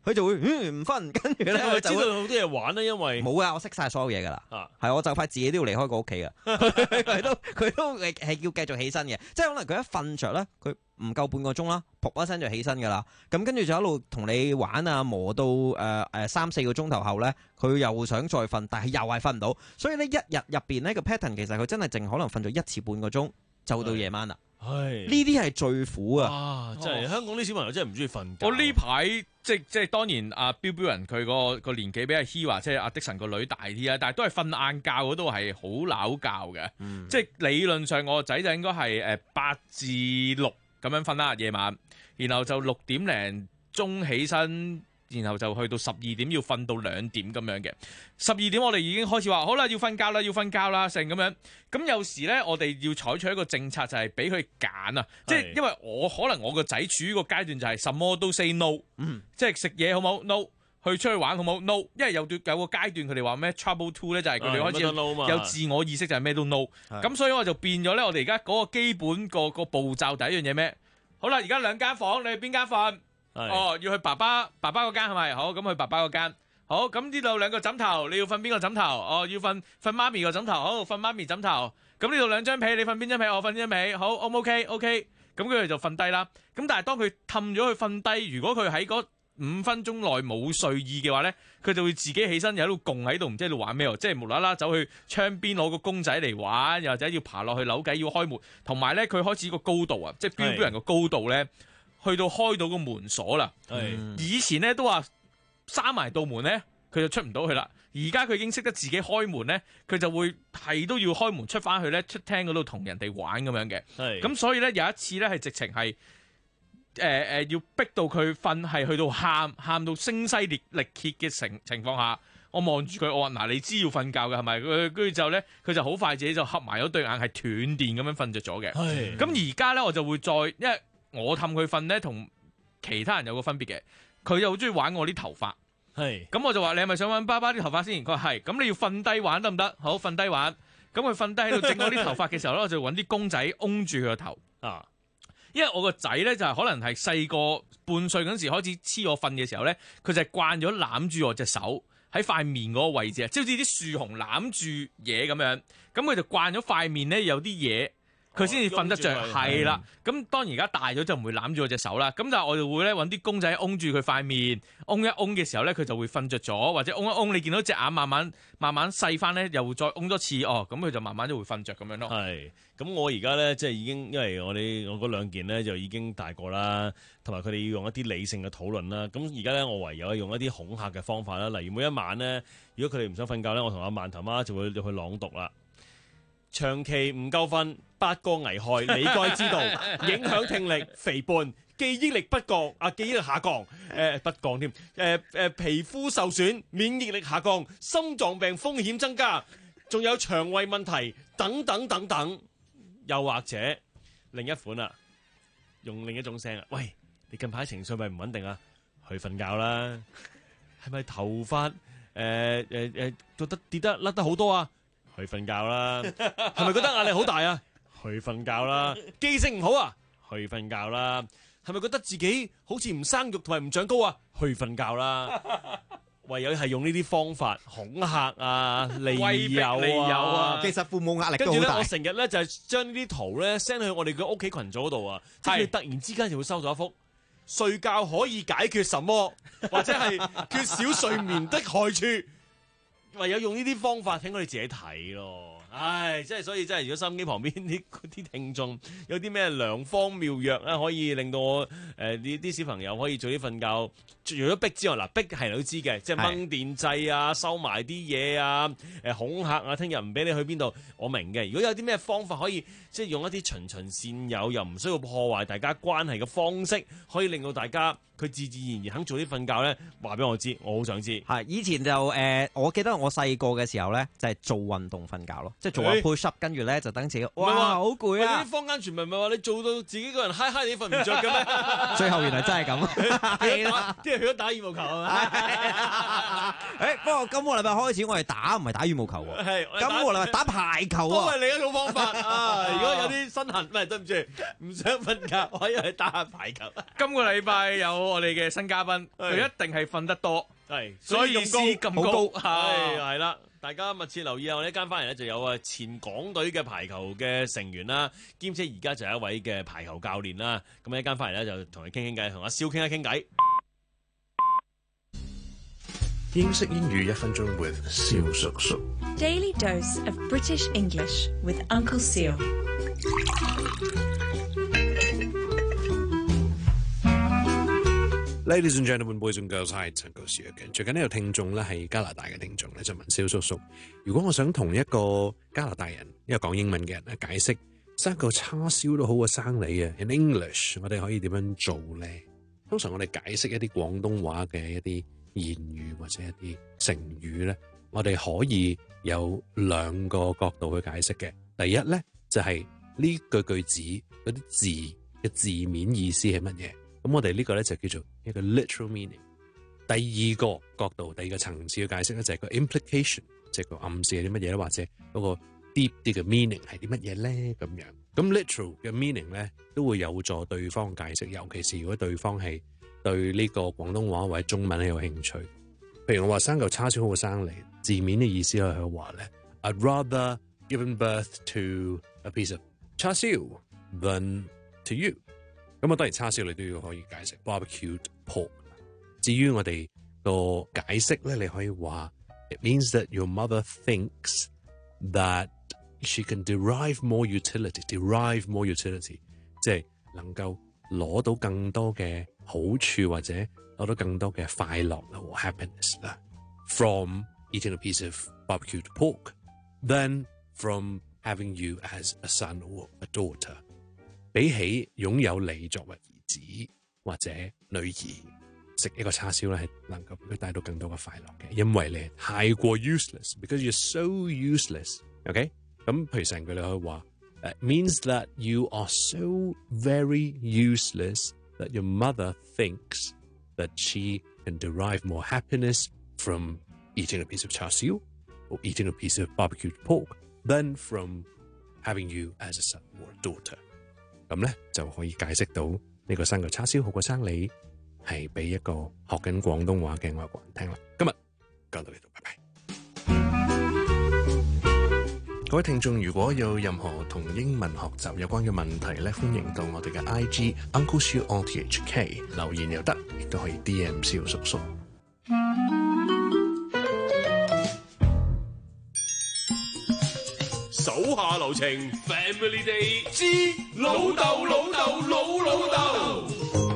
佢就會嗯唔瞓，跟住咧佢知道就會好多嘢玩啦，因為冇啊，我識晒所有嘢㗎啦。 啊， 係我就快自己都要離開個屋企㗎。佢都佢都係係要繼續起身嘅，即係可能佢一瞓着咧，佢唔夠半個鐘啦，噗一聲就起身㗎啦。咁跟住就一路同你玩啊，磨到誒誒三四個鐘頭後咧，佢又想再瞓，但係又係瞓唔到。所以呢，一日入邊呢個 pattern 其實佢真係淨可能瞓咗一次半個鐘，就到夜晚啦。 係呢啲係最苦啊！ 啊，真係香港啲小朋友真係唔中意瞓覺。 我呢排即即係當然阿標標人佢個個年紀比阿希華即係阿的神個女大啲啊，但係都係瞓晏覺嗰度係好撈覺嘅。 嗯、 即係理論上我個仔就應該係誒八至六咁樣瞓啦夜晚，然後就六點零鐘起身。然後就去到十二點要瞓到兩點咁樣嘅，十二點我哋已經開始話好啦，要瞓覺啦，要瞓覺啦，成咁樣。咁有時呢，我哋要採取一個政策，就係俾佢揀啊，即係因為我可能我個仔處於個階段就係什麼都 say no，嗯，即係食嘢好冇 no，去出去玩好冇 no，因為有有個階段佢哋話咩 trouble two 呢，就係佢哋開始有，有自我意識就係咩都 no，咁所以我就變咗呢，我哋而家嗰個基本個個步驟第一樣嘢咩？好啦，而家兩間房，你去邊間瞓？哦，要去爸爸爸爸嗰間係咪？好，咁去爸爸嗰間。好，咁呢度兩個枕頭，你要瞓邊個枕頭？哦，要瞓瞓媽咪個枕頭。好，瞓媽咪枕頭。咁呢度兩張被，你瞓邊張被？我瞓邊張被。好 ，O 唔 OK？OK。咁佢哋就瞓低啦。咁但係當佢氹咗佢瞓低，如果佢喺嗰五分鐘內冇睡意嘅話咧，佢就會自己起身，又喺度共喺度，唔知喺度玩咩喎？即係無啦啦走去窗邊攞個公仔嚟玩，又或者要爬落去扭計要開門，同埋咧佢開始個高度啊，即係標標人個高度咧。去到開到個門鎖啦，以前咧都話閂埋道門咧，佢就出唔到去啦。而家佢已經識得自己開門咧，佢就會係都要開門出翻去咧，出廳嗰度同人哋玩咁樣嘅。咁所以咧有一次咧係直情係誒誒要逼到佢瞓，係去到喊喊到聲嘶力力竭嘅情情況下，我望住佢，我話嗱，你知要瞓覺嘅係咪？佢跟住之後咧，佢就好快自己就合埋咗對眼，係斷電咁樣瞓着咗嘅。咁而家咧我就會再因為。我氹佢瞓咧，同其他人有個分別嘅。佢又好中意玩我啲頭髮，係咁我就話你係咪想玩爸爸啲頭髮先？佢話係，咁你要瞓低玩得唔得？好，瞓低玩。咁佢瞓低喺度整我啲頭髮嘅時候咧，我就揾啲公仔擁住佢個頭啊。因為我個仔咧就係、是、可能係細個半歲嗰陣時開始黐我瞓嘅時候咧，佢就係慣咗攬住我隻手喺塊面嗰個位置啊，即係好似啲樹熊攬住嘢咁樣。咁佢就慣咗塊面咧有啲嘢。佢先至瞓得着，係啦。咁當然而家大咗就唔會攬住我隻手啦。咁但係我就會咧揾啲公仔擁住佢塊面，擁一擁嘅時候咧，佢就會瞓着咗，或者擁一擁，你見到隻眼慢慢慢慢細翻咧，又會再擁多次，哦，咁佢就慢慢就會瞓着咁樣咯。 係。咁我而家咧即係已經，因為我哋我嗰兩件咧就已經大個啦，同埋佢哋要用一啲理性嘅討論啦。咁而家咧我唯有用一啲恐嚇嘅方法啦，例如每一晚咧，如果佢哋唔想瞓覺咧，我同阿饅頭媽就會去朗讀啦。長期唔夠瞓，八個危害你該知道，影響聽力、肥胖、記憶力不降，啊記憶力下降，誒、呃、不降添，誒、呃、誒、呃、皮膚受損、免疫力下降、心臟病風險增加，仲有腸胃問題等等等等。又或者另一款啦，用另一種聲啊，喂，你近排情緒咪唔穩定啊？去瞓覺啦。係咪頭髮誒誒誒覺得跌得甩得好多啊？去瞓覺啦。係咪覺得壓力好大啊？去瞓覺啦。記性唔好啊？去瞓覺啦。係咪覺得自己好似唔生肉同埋唔長高啊？去瞓覺啦。唯有係用呢啲方法恐嚇啊、利誘啊， 其實父母壓力都好大。 跟住咧，我成日咧就係將呢啲圖咧 send 去我哋嘅屋企群組嗰度啊，即係突然之間就會收到一幅睡覺可以解決什麼，或者係缺少睡眠的害處。唯有用呢啲方法，請我哋自己睇咯。唉，即係所以真係，如果收音機旁邊啲啲聽眾有啲咩良方妙藥咧，可以令到我誒呢啲小朋友可以早啲瞓覺。除咗逼之外，嗱逼係人都知嘅，即係掹電掣啊、收埋啲嘢啊、誒恐嚇啊，聽日唔俾你去邊度，我明嘅。如果有啲咩方法可以即係用一啲循循善誘，又唔需要破壞大家關係嘅方式，可以令到大家佢自自然然肯早啲瞓覺咧，話俾我知，我好想知。 係以前就誒、呃，我記得我細個嘅時候咧，就係、是、做運動瞓覺咯。 即係做下 push up，跟住咧就等自己唔係話哇好攰啊！ 啲坊間傳聞唔係話你做到自己個人嗨嗨地瞓唔着嘅咩？ 最後原來真係咁，係啦， 啲人去咗打羽毛球係咪？ 誒，不過今個禮拜開始我係打唔係打羽毛球喎， 係今個禮拜打排球都啊！ 係另一種方法啊！如果有啲身痕，唔係對唔住，唔想瞓覺，可以去打下排球。 今個禮拜有我哋嘅新嘉賓，佢一定係瞓得多， 係所以咁高咁高， 係係啦。大家密切留意啊！我呢間翻嚟咧就有啊前港隊嘅排球嘅成員啦，兼且而家就有一位嘅排球教練啦。咁呢間翻嚟咧就同佢傾傾偈，同阿蕭傾一傾偈。 英式英語一分鐘 with 蕭叔叔。 Daily dose of British English with Uncle Seal。 Ladies and gentlemen, boys and girls, hi, it's Uncle Seal again。最近呢有聽眾咧係加拿大嘅聽眾咧，就問蕭叔叔：如果我想同一個加拿大人，一個講英文嘅人咧解釋生個叉燒都好過生你啊 ，in English， 我哋可以點樣做咧？通常我哋解釋一啲廣東話嘅一啲言語或者一啲成語咧，我哋可以有兩個角度去解釋嘅。第一咧就係呢句句子嗰啲字嘅字面意思係乜嘢？咁我哋呢個咧就叫做一個 literal meaning。第二個角度，第二個層次去解釋咧就係個 implication， 即係個暗示係啲乜嘢咧，或者嗰個 deep 啲嘅 meaning 係啲乜嘢咧咁樣。咁 literal 嘅 meaning 咧都會有助對方解釋，尤其是如果對方係對呢個廣東話或者中文係有興趣。譬如我話生嚿叉燒好過生你，字面嘅意思係話咧 I'd rather given birth to a piece of 叉燒 than to you。咁啊，當然叉燒你都要可以解釋 barbecued pork。至於我哋個解釋咧，你可以話 it means that your mother thinks that she can derive more utility, derive more utility， 即係能夠攞到更多嘅好處或者攞到更多嘅快樂啦 happiness 啦 from eating a piece of barbecued pork than from having you as a son or a daughter。比起擁有你作為兒子或者女兒，食一個叉燒咧，係能夠俾佢帶到更多嘅快樂嘅，因為你太過 useless，because you're so useless。OK， 咁譬如成句你可以話 ，It means that you are so very useless that your mother thinks that she can derive more happiness from eating a piece of 叉燒 or eating a piece of barbecued pork than from having you as a son or a daughter。咁咧就可以解釋到呢個生個叉燒好過生你，係俾一個學緊廣東話嘅外國人聽啦。今日講到呢度，拜拜。各位聽眾，如果有任何同英文學習有關嘅問題咧，歡迎到我哋嘅 I G Uncle Siu O T H K 留言又得，亦都可以 D M 蕭叔叔。 手下留情 ，Family Day 之老豆老豆老老豆。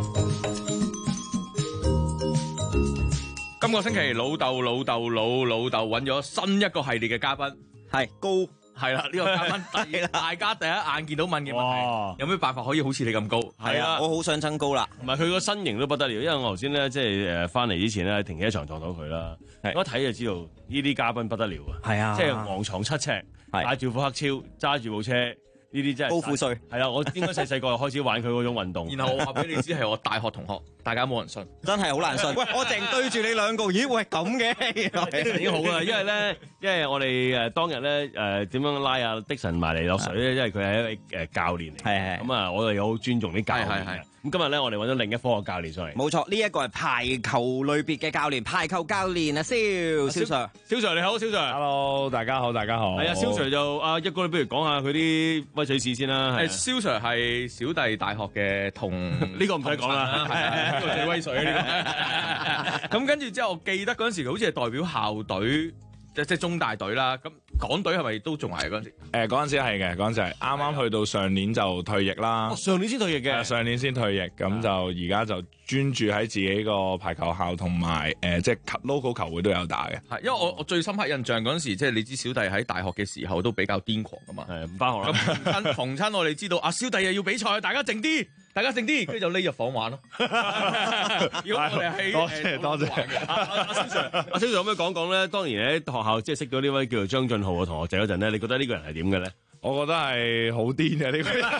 今個星期老豆老豆老老豆揾咗新一個系列嘅嘉賓， 係高係啦，呢、這個嘉賓大家第一眼見到問嘅問題，有咩辦法可以好似你咁高？ 係啊，我好想增高啦。 唔係佢個身形都不得了，因為我頭先咧即係誒翻嚟之前咧喺停車場撞到佢啦，我一睇就知道呢啲嘉賓不得了啊！ 係啊， 即係昂藏七尺。戴住副黑超，揸住部車，呢啲真係高富帥。係啦，我應該細細個就開始玩佢嗰種運動。 然後我話俾你知係我大學同學，大家冇人信， 真係好難信。喂，我淨對住你兩個，咦？喂，咁嘅， 已經好啦。因為咧，因為我哋誒當日咧誒點樣拉阿的神埋嚟落水咧，因為佢係一位誒教練嚟。係係。咁啊，我哋又好尊重啲教練嘅。咁今日咧，我哋揾咗另一科嘅教練上嚟。 冇錯，呢一個係排球類別嘅教練，排球教練啊，蕭蕭 Sir， 蕭 Sir 你好，蕭 Sir。 Hello， 大家好，大家好。 係啊，蕭 Sir 就啊一哥，你不如講下佢啲威水史先啦。 誒，蕭 Sir 係小弟大學嘅同呢個唔使講啦， 係呢個最威水呢個。咁跟住之後，我記得嗰陣時好似係代表校隊。即即中大隊啦，咁港隊係咪都仲係嗰陣時？ 誒嗰陣時係嘅，嗰陣時係啱啱去到上年就退役啦。 哦，上年先退役嘅。 上年先退役，咁就而家就專注喺自己個排球校同埋誒即係 local 球會都有打嘅。 係，因為我我最深刻印象嗰陣時，即係你知小弟喺大學嘅時候都比較癲狂噶嘛。 係唔翻學啦。 咁逢親逢親我哋知道啊，小弟又要比賽，大家靜啲。 大家靜啲，跟住就匿入房玩咯。如果我哋喺多謝多謝。阿阿蕭 Sir，阿蕭 Sir 可唔可以講講咧？當年喺學校即係識到呢位叫做張俊浩嘅同學仔嗰陣咧，你覺得呢個人係點嘅咧？ 我覺得係好癲嘅呢個人，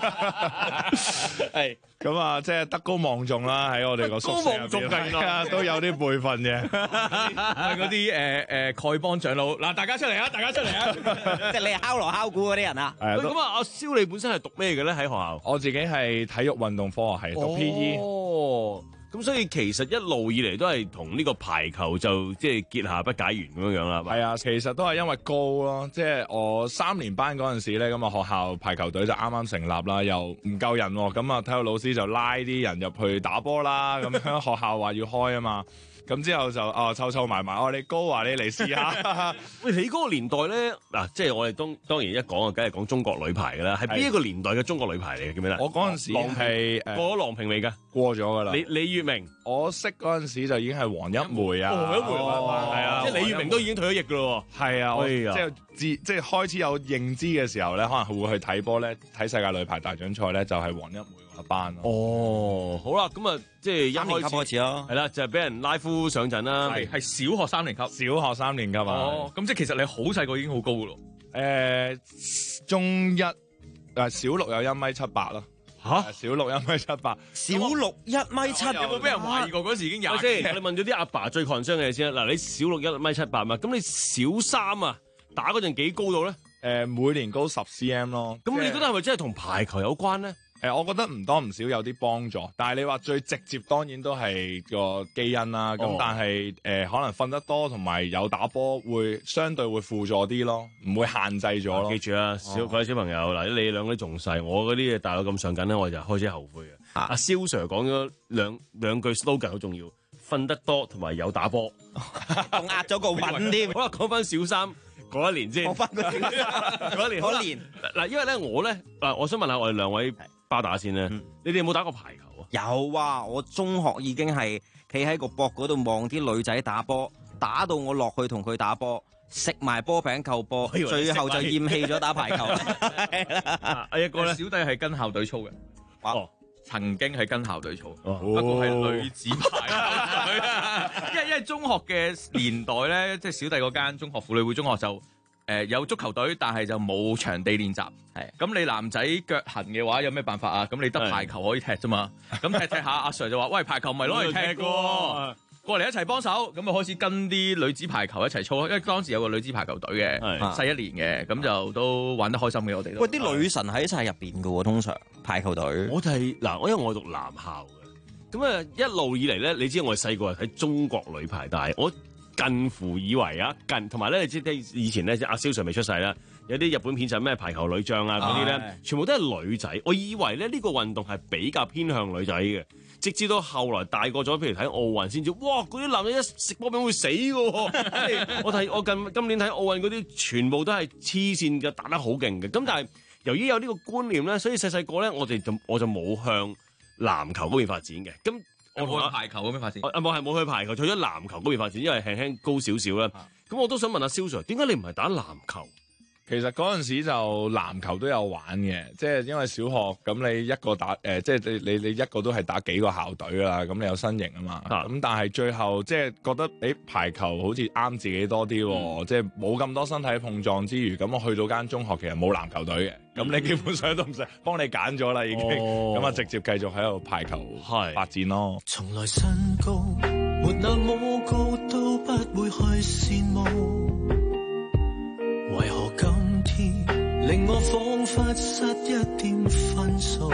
係咁啊，即係德高望重啦，喺我哋個宿舍入邊啊，都有啲輩分嘅， 係嗰啲誒誒丐幫長老嗱，大家出嚟啊，大家出嚟啊， 即係你係敲鑼敲鼓嗰啲人啊。 喂，咁啊，阿蕭你本身係讀咩嘅咧？喺學校， 我自己係體育運動科學系讀 P E。 哦。咁所以其實一路以嚟都係同呢個排球就即係結下不解緣咁樣樣啦。 係啊，其實都係因為高咯，即係我三年班嗰陣時咧，咁啊學校排球隊就啱啱成立啦，又唔夠人喎，咁啊體育老師就拉啲人入去打波啦，咁樣學校話要開啊嘛。咁之後就哦湊湊埋埋，哦你高啊，你嚟試下。 喂，你嗰個年代咧，嗱，即係我哋當當然一講啊，梗係講中國女排㗎啦。係邊一個年代嘅中國女排嚟嘅？記唔記得？ 我嗰陣時係誒過咗郎平未㗎？ 過咗㗎啦。 李李月明， 我識嗰陣時就已經係黃一梅啊。 黃一梅係啊，即係李月明都已經退咗役㗎咯喎。 係啊，我即係係自即係開始有認知嘅時候咧，可能會去睇波咧，睇世界女排大獎賽咧，就係黃一梅嗰班咯。 哦，好啦，咁啊。即係一開始開始咯， 係啦，就係、是、俾人拉夫上陣啦。 係係小學三年級， 小學三年級啊。 哦，咁即係其實你好細個已經好高噶咯。 誒、呃，中一誒小六有一米七八咯。嚇，小六一米七八， 小六一米七， 有冇俾人懷疑過嗰時已經有先？我哋問咗啲阿爸最抗傷嘅嘢先啦。嗱，你小六一米七八嘛？咁你小三啊打嗰陣幾高度咧？ 誒、呃，每年高十 cm 咯。 咁你覺得係咪真係同排球有關咧？ 誒、呃，我覺得唔多唔少有啲幫助，但係你話最直接當然都係個基因啦。咁、哦、但係誒、呃，可能瞓得多同埋有打波會相對會輔助啲咯，唔會限制咗咯。 記住啊，小各位小朋友，嗱、哦，你兩個都仲細，我嗰啲大佬咁上緊咧，我就開始後悔嘅。阿、啊、蕭 Sir 講咗兩兩句 slogan 好重要，瞓得多同埋有打波， 仲壓咗個韻添。 好啦，講翻小三嗰一年先。講翻嗰一年，嗰一年嗱，因為咧我咧嗱，我想問下我哋兩位。巴打先咧，嗯、你哋有冇打過排球啊？ 有啊，我中學已經係企喺個膊嗰度望啲女仔打波，打到我落去同佢打波，食埋波餅扣波，最後就厭棄咗打排球。 阿一哥咧，小弟係跟校隊操嘅，哦，曾經係跟校隊操，哦、不過係女子排球隊啊。因為因為中學嘅年代咧，即係小弟嗰間中學婦女會中學就。誒、呃、有足球隊，但係就冇場地練習。係咁，你男仔腳痕嘅話，有咩辦法啊？咁你得排球可以踢啫嘛。咁踢踢下，阿 Sir 就話：喂，排球咪攞嚟踢過，過嚟一齊幫手。咁啊，開始跟啲女子排球一齊操。因為當時有個女子排球隊嘅，細一年嘅，咁就都玩得開心嘅。我哋都。喂， 啲女神喺晒入邊嘅喎，通常排球隊。 我就係、是、嗱，我因為我讀男校嘅，咁啊一路以嚟咧，你知我係細個係睇中國女排，但係我。近乎以為啊，近同埋咧，你知以前咧，阿蕭 Sir 未出世啦，有啲日本片就咩排球女將啊嗰啲咧，全部都係女仔。我以為咧呢個運動係比較偏向女仔嘅，直至到後來大個咗，譬如睇奧運先知，哇！嗰啲男人一食波餅會死嘅。我睇我近今年睇奧運嗰啲，全部都係黐線嘅，打得好勁嘅。咁但係由於有呢個觀念咧，所以細細個咧，我哋就我就冇向籃球嗰邊發展嘅。咁我冇去排球嗰邊發展， 啊冇係冇去排球，去咗籃球嗰邊發展，因為輕輕高少少啦。咁、啊、我都想問下蕭 Sir，點解你唔係打籃球？ 其實嗰陣時就籃球都有玩嘅，即係因為小學咁你一個打誒、呃，即係你你你一個都係打幾個校隊啦，咁你有身形啊嘛。咁、啊、但係最後即係覺得誒排球好似啱自己多啲，嗯、即係冇咁多身體碰撞之餘，咁我去到間中學其實冇籃球隊嘅，咁、嗯、你基本上都唔使幫你揀咗啦已經，咁啊、哦、直接繼續喺度排球發展咯。 從來身高沒那麼高，都不會去羨慕。為何今天令我彷彿失一點分數？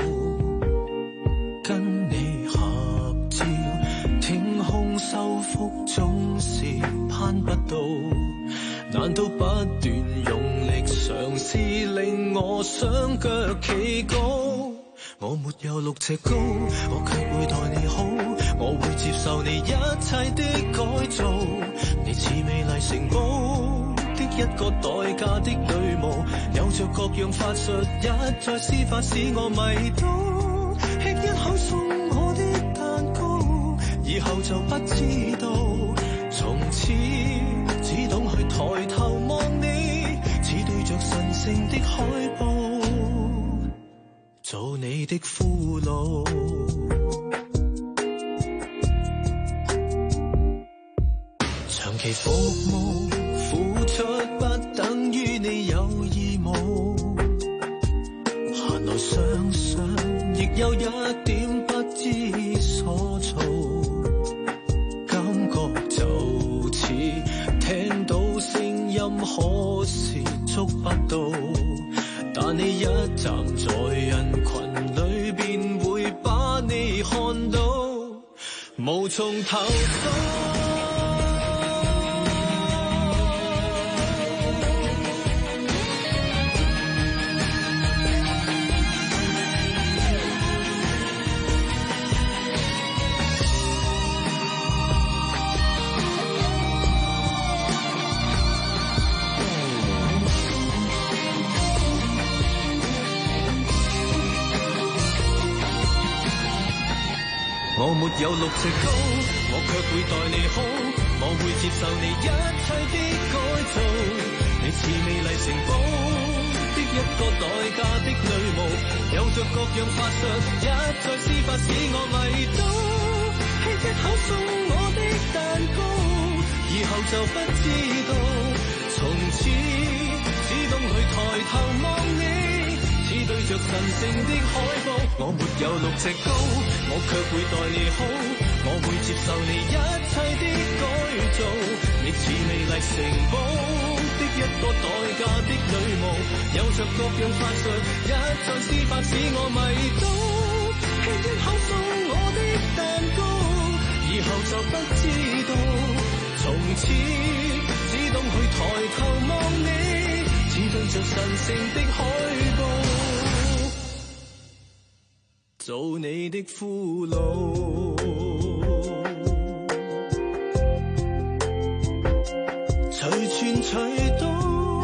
跟你合照，天空收腹總是攀不到，難道不斷用力嘗試令我雙腳企高？我沒有六尺高，我卻會待你好，我會接受你一切的改造，你似美麗城堡的一個代價的女巫，有着各樣法術，一再施法使我迷倒，吃一口送我的蛋糕，以後就不知道，從此只懂去抬頭望你，似對着神聖的海報。 做你的俘虜。長期服務付出不等於你有義務，閒來想想亦有一點不知所措，感覺就似聽到聲音可是捉不到，但你一站在人群裏便會把你看到，無從投訴。我沒有六尺高，我卻會待你好，我會接受你一切的改造。你似美麗城堡的一個待嫁的女巫，有着各樣法術，一再施法使我迷倒。吃一口送我的蛋糕，以後就不知道，從此只懂去抬頭望你。似對着神聖的海報，我沒有六尺高，我卻會待你好，我會接受你一切的改造。你似美麗城堡的一個待嫁的女巫，有着各樣法術，一再施法使我迷倒。吃一口送我的蛋糕，以後就不知道，從此只懂去抬頭望你，似對着神聖的海報，做你的俘虜。隨傳隨到。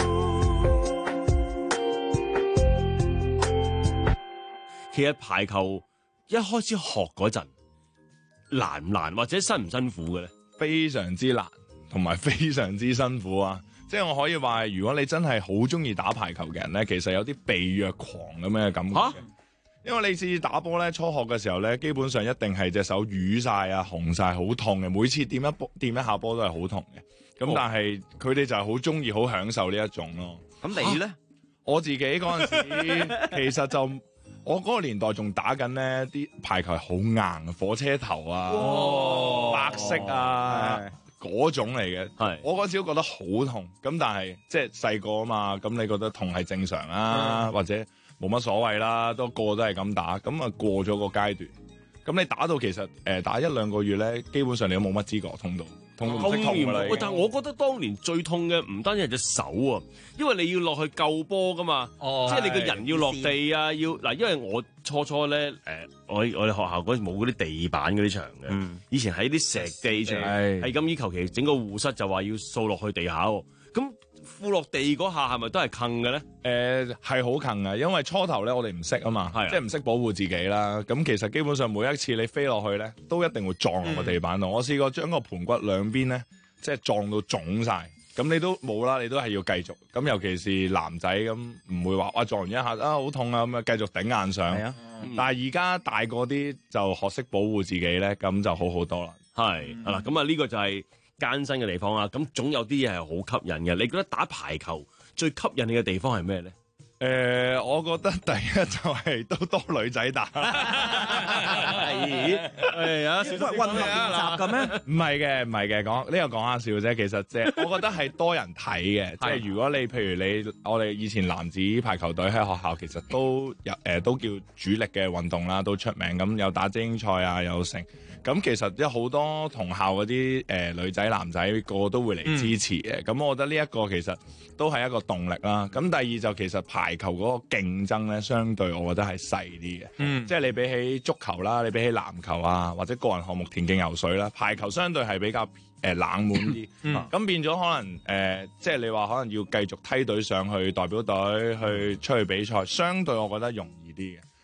其實排球一開始學嗰陣難唔難，或者辛唔辛苦嘅咧？ 非常之難，同埋非常之辛苦啊！即係我可以話，如果你真係好中意打排球嘅人咧，其實有啲被虐狂咁樣嘅感覺。啊、因為你次次打波咧，初學嘅時候咧，基本上一定係隻手瘀晒啊、紅晒、好痛嘅。每次掂一波、掂一下波都係好痛嘅。咁、哦、但係佢哋就係好中意、好享受呢一種咯。 咁你咧？ 我自己嗰陣時，其實就我嗰個年代仲打緊咧，啲排球係好硬，火車頭啊，哦、白色啊。嗰種嚟嘅，係我嗰時都覺得好痛，咁但係即係細個啊嘛，咁你覺得痛係正常啦，嗯、或者冇乜所謂啦，都個個都係咁打，咁啊過咗個階段，咁你打到其實誒、呃、打一兩個月咧，基本上你都冇乜知覺痛到，痛到唔識痛㗎啦。 但係我覺得當年最痛嘅唔單止係隻手啊，因為你要落去救波噶嘛，哦、即係你個人要落地啊，要嗱，因為我初初咧誒、呃，我我哋學校嗰陣冇嗰啲地板嗰啲場嘅，嗯、以前喺啲石地場，係咁依求其整個護室就話要掃落去地下喎，咁褲落地嗰下係咪都係坑嘅咧？ 誒係好坑嘅，因為初頭咧我哋唔識啊嘛，即係唔識保護自己啦。咁其實基本上每一次你飛落去咧，都一定會撞落個地板度。嗯、我試過將個盤骨兩邊咧，即係撞到腫晒。咁你都冇啦，你都係要繼續。咁尤其是男仔咁，唔會話哇撞完一下啊好痛啊咁啊，繼續頂硬上。係啊，嗯、但係而家大個啲就學識保護自己咧，咁就好好多啦。 係係啦，咁啊呢個就係艱辛嘅地方啦。咁總有啲嘢係好吸引嘅。你覺得打排球最吸引你嘅地方係咩咧？ 誒、呃，我覺得第一就係都多女仔打， 係係啊，小混合練習嘅咩？ 唔係嘅，唔係嘅，講呢個講下笑啫。其實即係我覺得係多人睇嘅，即係如果你譬如你我哋以前男子排球隊喺學校，其實都有誒、呃、都叫主力嘅運動啦，都出名咁有打精英賽啊，有成。咁其實有好多同校嗰啲誒女仔男仔個個都會嚟支持嘅，咁、嗯、我覺得呢一個其實都係一個動力啦。咁第二就其實排球嗰個競爭咧，相對我覺得係細啲嘅，嗯、即係你比起足球啦，你比起籃球啊，或者個人項目田徑游水啦，排球相對係比較誒、呃、冷門啲。咁、嗯、變咗可能誒、呃，即係你話可能要繼續梯隊上去代表隊去出去比賽，相對我覺得容易啲嘅。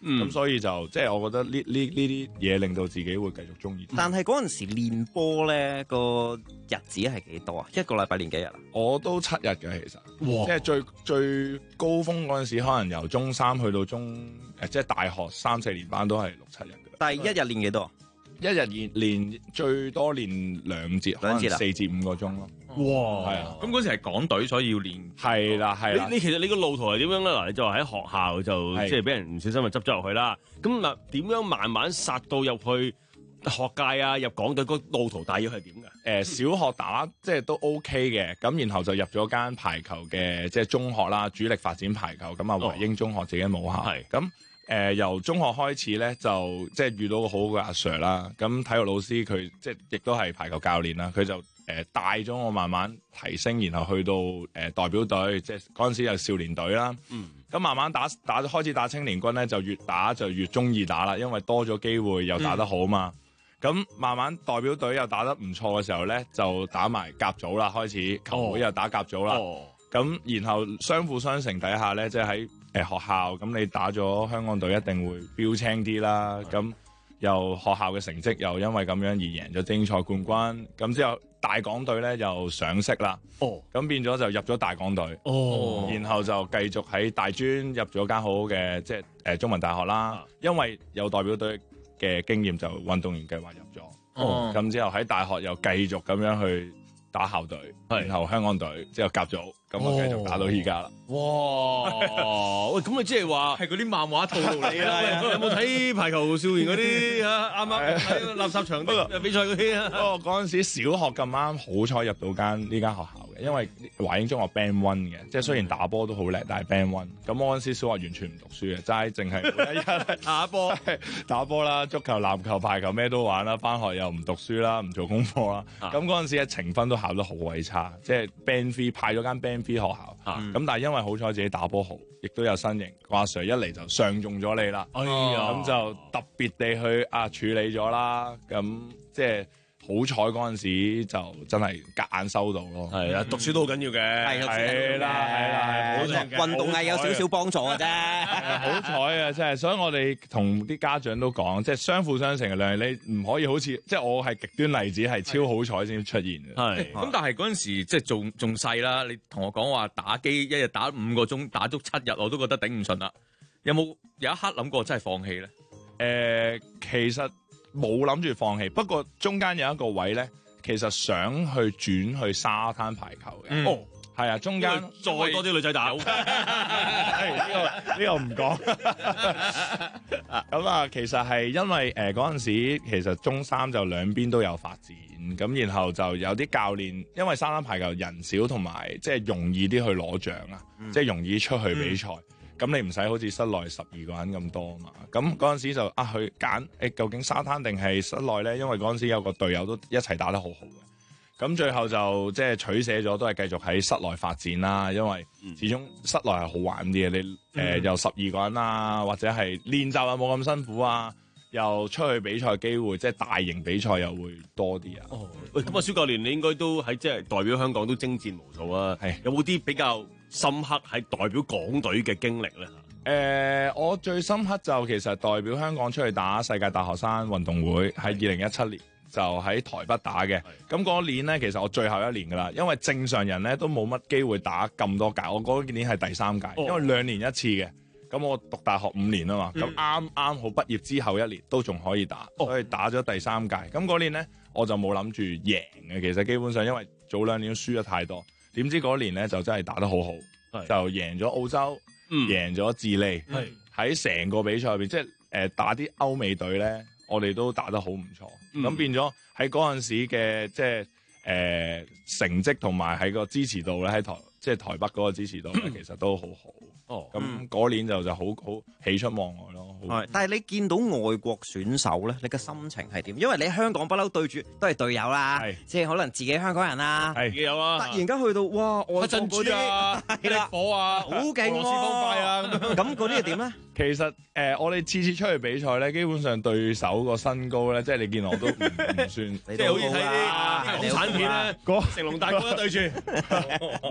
咁、所以就即係我覺得呢呢呢啲嘢令到自己會繼續中意。 但係嗰陣時練波咧個日子係幾多啊？一個禮拜練幾日啊？ 我都七日嘅其實，即係最最高峰嗰陣時，可能由中三去到中誒，即係大學三四年班都係六七日嘅。 但係一日練幾多？ 一日練練最多練兩節，可能四至五個鐘咯。 哇， 係啊， 咁嗰時係港隊，所以要練。 係啦，係啦。 你你其實你個路途係點樣咧？嗱，你就話喺學校就即係俾人唔小心就執咗入去啦。咁嗱，點樣慢慢殺到入去學界啊？入港隊個路途大約係點㗎？ 誒、呃、小學打即係都 OK 嘅，咁然後就入咗間排球嘅即係中學啦，主力發展排球。咁啊，維英中學自己母校。係咁誒，由中學開始咧，就即係遇到個好好嘅阿 Sir 啦。咁體育老師佢即係亦都係排球教練啦，佢就誒、呃、帶咗我慢慢提升，然後去到誒、呃、代表隊，即係嗰陣時有少年隊啦。嗯。咁慢慢打打開始打青年軍咧，就越打就越中意打啦，因為多咗機會又打得好嘛。咁、嗯、慢慢代表隊又打得唔錯嘅時候咧，就打埋甲組啦，開始球會又打甲組啦。咁、哦、然後相輔相成底下咧，即係喺誒學校，咁你打咗香港隊一定會標青啲啦。咁又學校嘅成績又因為咁樣而贏咗精英賽冠軍。咁之後大港隊咧又上色啦。哦，咁變咗就入咗大港隊。哦，然後就繼續喺大專入咗間好好嘅即係誒中文大學啦。啊、因為有代表隊嘅經驗，就運動員計劃入咗。哦，咁之後喺大學又繼續咁樣去打校隊，然後香港隊之後甲組，咁我繼續打到依家啦。 哇！喂，咁啊，即係話係嗰啲漫畫套路嚟啦。有冇睇排球少年嗰啲啊？啱啱喺垃圾場度比賽嗰啲啊？ 不過嗰陣時小學咁啱好彩入到間呢間學校嘅，因為華英中學 Band One 嘅，即係雖然打波都好叻，但係 Band One。咁我嗰陣時小學完全唔讀書嘅，齋淨係每一日打波、打波啦，足球、籃球、排球咩都玩啦，翻學又唔讀書啦，唔做功課啦。咁嗰陣時嘅呈分都考得好鬼差，即係 Band Three 派咗間 Band Three 學校。咁、嗯、但係因為好彩自己打波好，亦都有身形，阿 Sir 一嚟就上中咗你啦。哎呀，咁就特別地去啊處理咗啦。咁即係好彩嗰陣時就真係夾硬收到咯。 係啊，讀書都好緊要嘅。 係啦，係啦，係啦，運動係有少少幫助嘅啫。 好彩啊，真係，所以我哋同啲家長都講，即係相輔相成嘅兩樣，你唔可以好似即係我係極端例子，係超好彩先出現嘅。 係咁，但係嗰陣時即係仲仲細啦，你同我講話打機一日打五個鐘，打足七日，我都覺得頂唔順啦。有冇有一刻諗過真係放棄咧？誒、 呃，其實冇諗住放棄，不過中間有一個位咧，其實想去轉去沙灘排球嘅。嗯、哦，係啊，中間再多啲女仔打。 呢、呢個呢、呢個唔講。咁啊，其實係因為誒嗰陣時，其實中三就兩邊都有發展，咁然後就有啲教練，因為沙灘排球人少同埋即係容易啲去攞獎啊，嗯、即係容易出去比賽。咁、嗯、你唔使好似室內十二個人咁多啊嘛。咁嗰陣時就啊去揀誒，究竟沙灘定係室內咧？因為嗰陣時有個隊友都一齊打得好好嘅。咁最後就即係取捨咗，都係繼續喺室內發展啦。因為始終室內係好玩啲嘅，你誒、呃、又十二個人啊，或者係練習又冇咁辛苦啊，又出去比賽機會，即係大型比賽又會多啲啊。 哦，喂，咁啊，蕭教練你應該都喺即係代表香港都征戰無數啊。係有冇啲比較深刻喺代表港隊嘅經歷咧？誒、 呃，我最深刻就其實代表香港出去打世界大學生運動會，喺二零一七年。就喺台北打嘅，咁嗰年咧，其實我最後一年噶啦，因為正常人咧都冇乜機會打咁多屆，我嗰年係第三屆，哦、因為兩年一次嘅，咁我讀大學五年啊嘛，咁啱啱好畢業之後一年都仲可以打，哦、所以打咗第三屆，咁嗰年咧我就冇諗住贏嘅，其實基本上因為早兩年都輸咗太多，點知嗰年咧就真係打得好好，就贏咗澳洲，嗯、贏咗智利，喺成、嗯、個比賽入邊，即係誒、呃、打啲歐美隊咧。我哋都打得好唔錯，咁、嗯、變咗喺嗰陣時嘅即係誒、呃、成績同埋喺個支持度咧，喺台即係台北嗰個支持度咧，其實都好好。哦，咁嗰年就就好好喜出望外咯。 係，但係你見到外國選手咧，你嘅心情係點？因為你喺香港不嬲對住都係隊友啦，即係可能自己香港人啦， 自己有啊。 突然間去到哇，外國嗰啲啊，係啦，火啊，好勁，俄羅斯方塊啊， 咁嗰啲係點咧？ 其實誒、呃，我哋次次出去比賽咧，基本上對手個身高咧，即係你見我都唔唔算，即係好似睇啲港產片咧，成龍大哥對住，話例如跆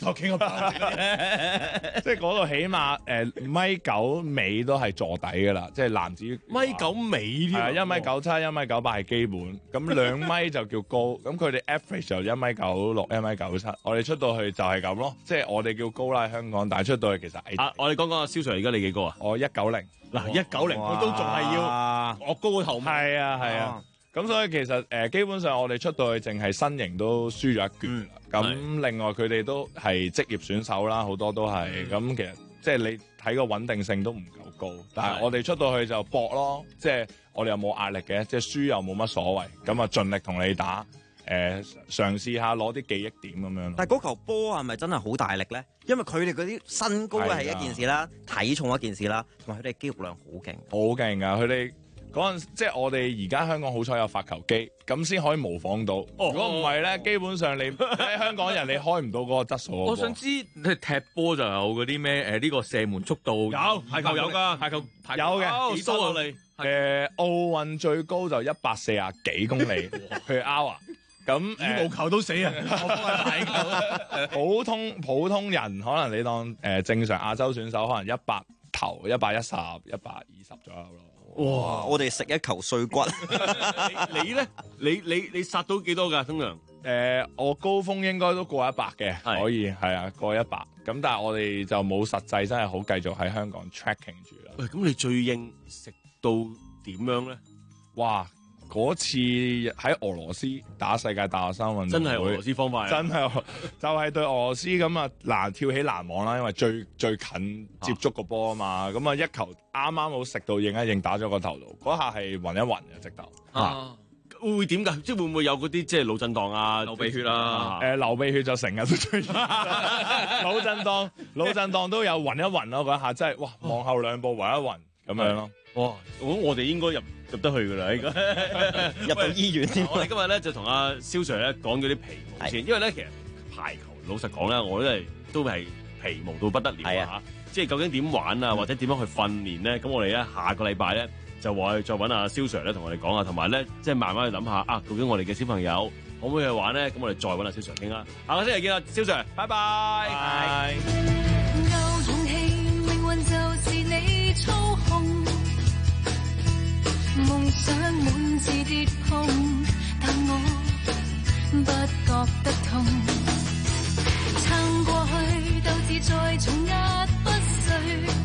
索傾個包咧， 即係嗰度起碼誒米九尾都係坐底㗎啦，即係男子米九尾添， 係一米九七、一米九八係基本，咁兩米就叫高，咁佢哋 average 就一米九六、一米九七，我哋出到去就係咁咯，即係我哋叫高啦喺香港，但係出到去其實矮。 啊，我哋講講阿蕭 Sir，而家你幾高啊？ 我一九零， 嗱一九零，我都仲係要我高個頭。 係啊係啊。咁所以其實誒、呃、基本上我哋出到去淨係身形都輸咗一橛啦。咁、嗯、另外佢哋都係職業選手啦，好多都係。咁、嗯、其實即係你睇個穩定性都唔夠高，但係我哋出到去就搏咯，即係我哋又冇壓力嘅，即係輸又冇乜所謂。咁啊盡力同你打，誒、呃、嘗試下攞啲記憶點咁樣。 但係嗰球波係咪真係好大力咧？因為佢哋嗰啲身高係一件事啦，體重一件事啦，同埋佢哋肌肉量好勁， 好勁㗎佢哋。嗰陣即係我哋而家香港好彩有發球機，咁先可以模仿到。如果唔係咧，基本上你喺香港人你開唔到嗰個質素。 我想知你踢波就有嗰啲咩誒呢個射門速度有排球有㗎，排球有嘅幾多啊你？ 誒奧運最高就一百四廿幾公里去 hour。咁羽毛球都死啊！排球普通普通人可能你當誒正常亞洲選手可能一百頭一百一十一百二十左右咯。 哇！我哋食一球碎骨。 你咧？你你你殺到幾多㗎？通常誒、呃，我高峰應該都過一百嘅，可以係啊，過一百。咁但係我哋就冇實際真係好繼續喺香港 tracking 住啦。 喂，咁你最應食到點樣咧？ 哇！嗰次喺俄羅斯打世界大學生運動會， 真係俄羅斯方塊， 真係就係對俄羅斯咁啊難跳起難忘啦，因為最最近接觸個波啊嘛，咁啊一球啱啱好食到應一應打咗個頭度，嗰下係暈一暈嘅直頭。 啊，會點㗎？即係會唔會有嗰啲即係腦震盪啊、流鼻血啊？ 誒流鼻血就成日都出現，腦震盪腦震盪都有暈一暈咯，嗰下真係哇望後兩步暈一暈咁樣咯。 哇！我我哋應該入入得去㗎啦，應該入到醫院添。 我哋今日咧就同阿蕭 Sir 咧講咗啲皮毛先，因為咧其實排球老實講咧，我都係都係皮毛到不得了啊！即係究竟點玩啊，或者點樣去訓練咧？咁我哋咧下個禮拜咧就話再揾阿蕭 Sir 咧同我哋講下，同埋咧即係慢慢去諗下啊，究竟我哋嘅小朋友可唔可以去玩咧？咁我哋再揾阿蕭 Sir 傾啦。下個星期見啦，蕭 Sir，拜拜。拜。 有勇氣，命運就是你操控。夢想滿次跌碰，但我不覺得痛。撐過去，鬥志再重壓不碎。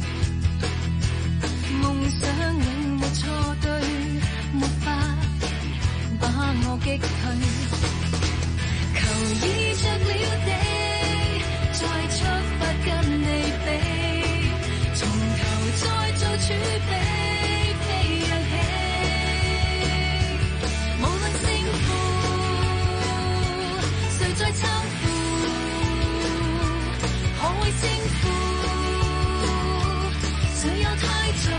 夢想永沒錯對，沒法把我擊退。求已着了地，再出發跟你比，從頭再做儲備。再參負，可會勝負？誰又太在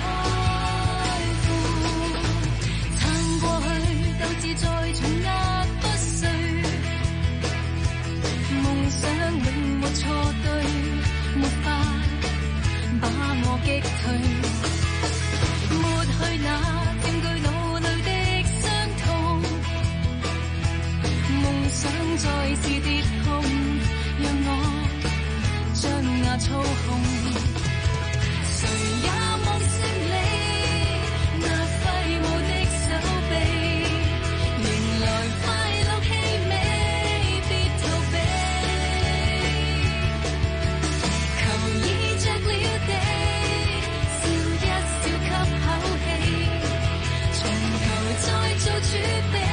乎？撐過去，鬥志再重壓不碎。夢想永沒錯對，沒法把我擊退。抹去那佔據腦裏的傷痛。夢想再次跌碰，讓我將那操控。誰也望勝利，那揮舞的手臂，迎來快樂氣味，別逃避。球已着了地，笑一笑吸口氣，從頭再做儲備。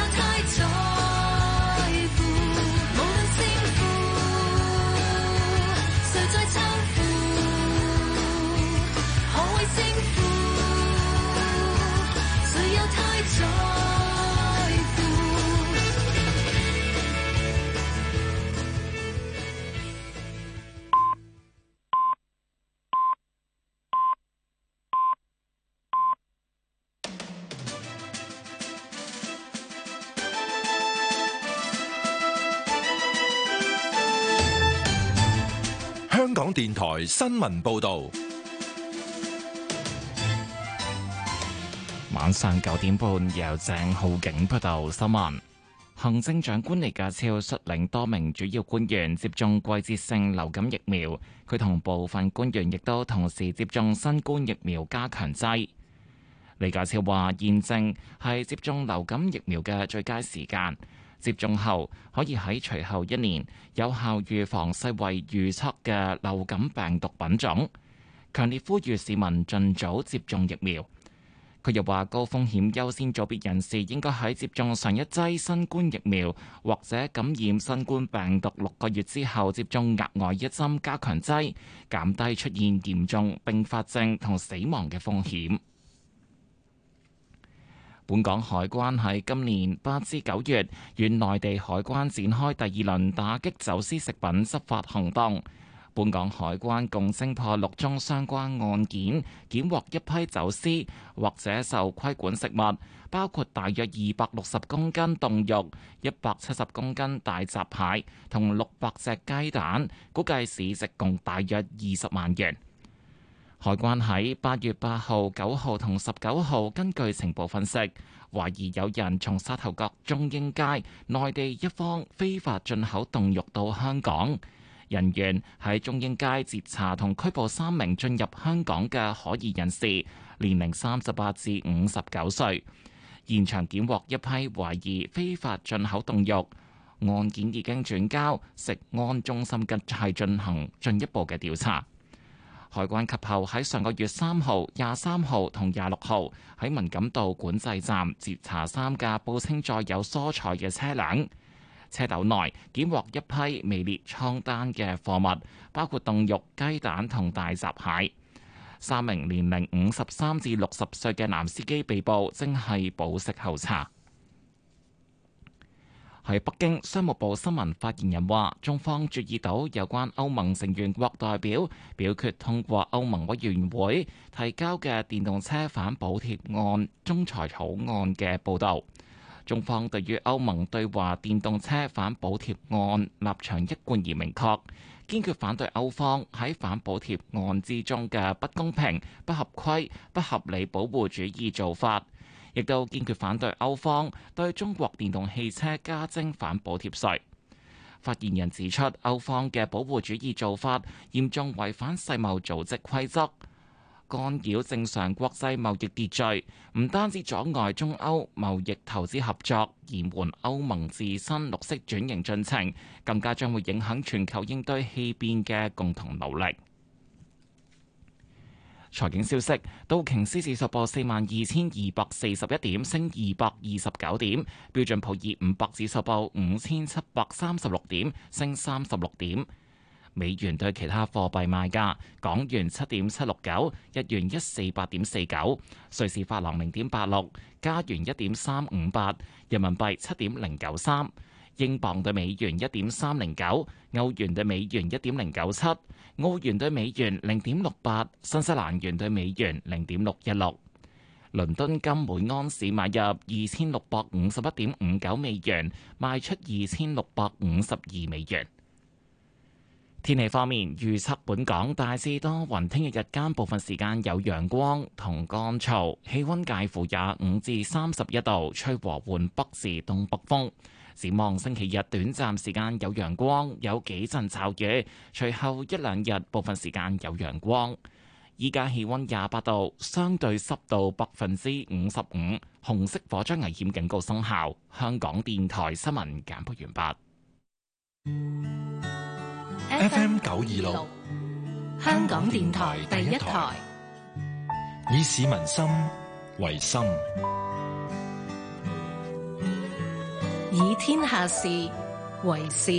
太在乎，無論勝負，誰在攙扶？何謂勝負？誰又太在乎？ 香港電台新聞報導， 晚上九點半由鄭浩景報道新聞。行政長官李家超率領多名主要官員接種季節性流感疫苗，佢同部分官員亦都同時接種新冠疫苗加強劑。李家超話：現正係接種流感疫苗嘅最佳時間。接種後可以喺隨後一年有效預防世衛預測嘅流感病毒品種，強烈呼籲市民盡早接種疫苗。佢又話，高風險優先組別人士應該喺接種上一劑新冠疫苗或者感染新冠病毒六個月之後接種額外一針加強劑，減低出現嚴重併發症同死亡嘅風險。本港海關喺今年八至九月與內地海關展開第二輪打擊走私食品執法行動。本港海關共偵破六宗相關案件，檢獲一批走私或者受規管食物，包括大約二百六十公斤凍肉、一百七十公斤大閘蟹同六百隻雞蛋，估計市值共大約二十萬元。海關喺八月八號、九號同十九號根據情報分析，懷疑有人從沙頭角中英街內地一方非法進口凍肉到香港。人員喺中英街截查同拘捕三名進入香港嘅可疑人士，年齡三十八至五十九歲。現場檢獲一批懷疑非法進口凍肉，案件已經轉交食安中心嘅係進行進一步嘅調查。海關及後喺上個月三號、廿三號同廿六號喺文錦渡管制站截查三架報稱載有蔬菜嘅車輛，車斗內檢獲一批未列倉單嘅貨物，包括凍肉、雞蛋同大閘蟹。三名年齡五十三至六十歲嘅男司機被捕，正係保釋候查。喺北京，商務部新聞發言人話，中方注意到有關歐盟成員國代表表決通過歐盟委員會提交嘅電動車反補貼案仲裁草案嘅報導。中方對於歐盟對華電動車反補貼案立場一貫而明確，堅決反對歐方喺反補貼案之中嘅不公平、不合規、不合理保護主義做法。亦都堅決反對歐方對中國電動汽車加徵反補貼稅。發言人指出，歐方嘅保護主義做法嚴重違反世貿組織規則，干擾正常國際貿易秩序，唔單止阻礙中歐貿易投資合作，延緩歐盟自身綠色轉型進程，更加將會影響全球應對氣變嘅共同努力。財經消息，道瓊斯指數報四萬二千二百四十一點，升二百二十九點；標準普爾五百指數報五千七百三十六點，升三十六點。美元對其他貨幣賣價：港元七點七六九，日元一四八點四九，瑞士法郎零點八六，加元一點三五八，人民幣七點零九三。英鎊對美元一點三零九，歐元對美元一點零九七，澳元對美元零點六八，新西蘭元對美元零點六一六。倫敦金每安士買入二千六百五十一點五九美元，賣出二千六百五十二美元。天氣方面，預測本港大致多雲，聽日日間部分時間有陽光同乾燥，氣溫介乎廿五至三十一度，吹和緩北至東北風。展望星期日短暫時間有陽光，有幾陣驟雨，隨後一兩日部分時間有陽光。依家氣溫廿八度，相對濕度百分之五十五，紅色火災危險警告生效。香港電台新聞簡報完畢。 F M 九二六， 香港電台第一台， 以市民心為心， 以天下事為事。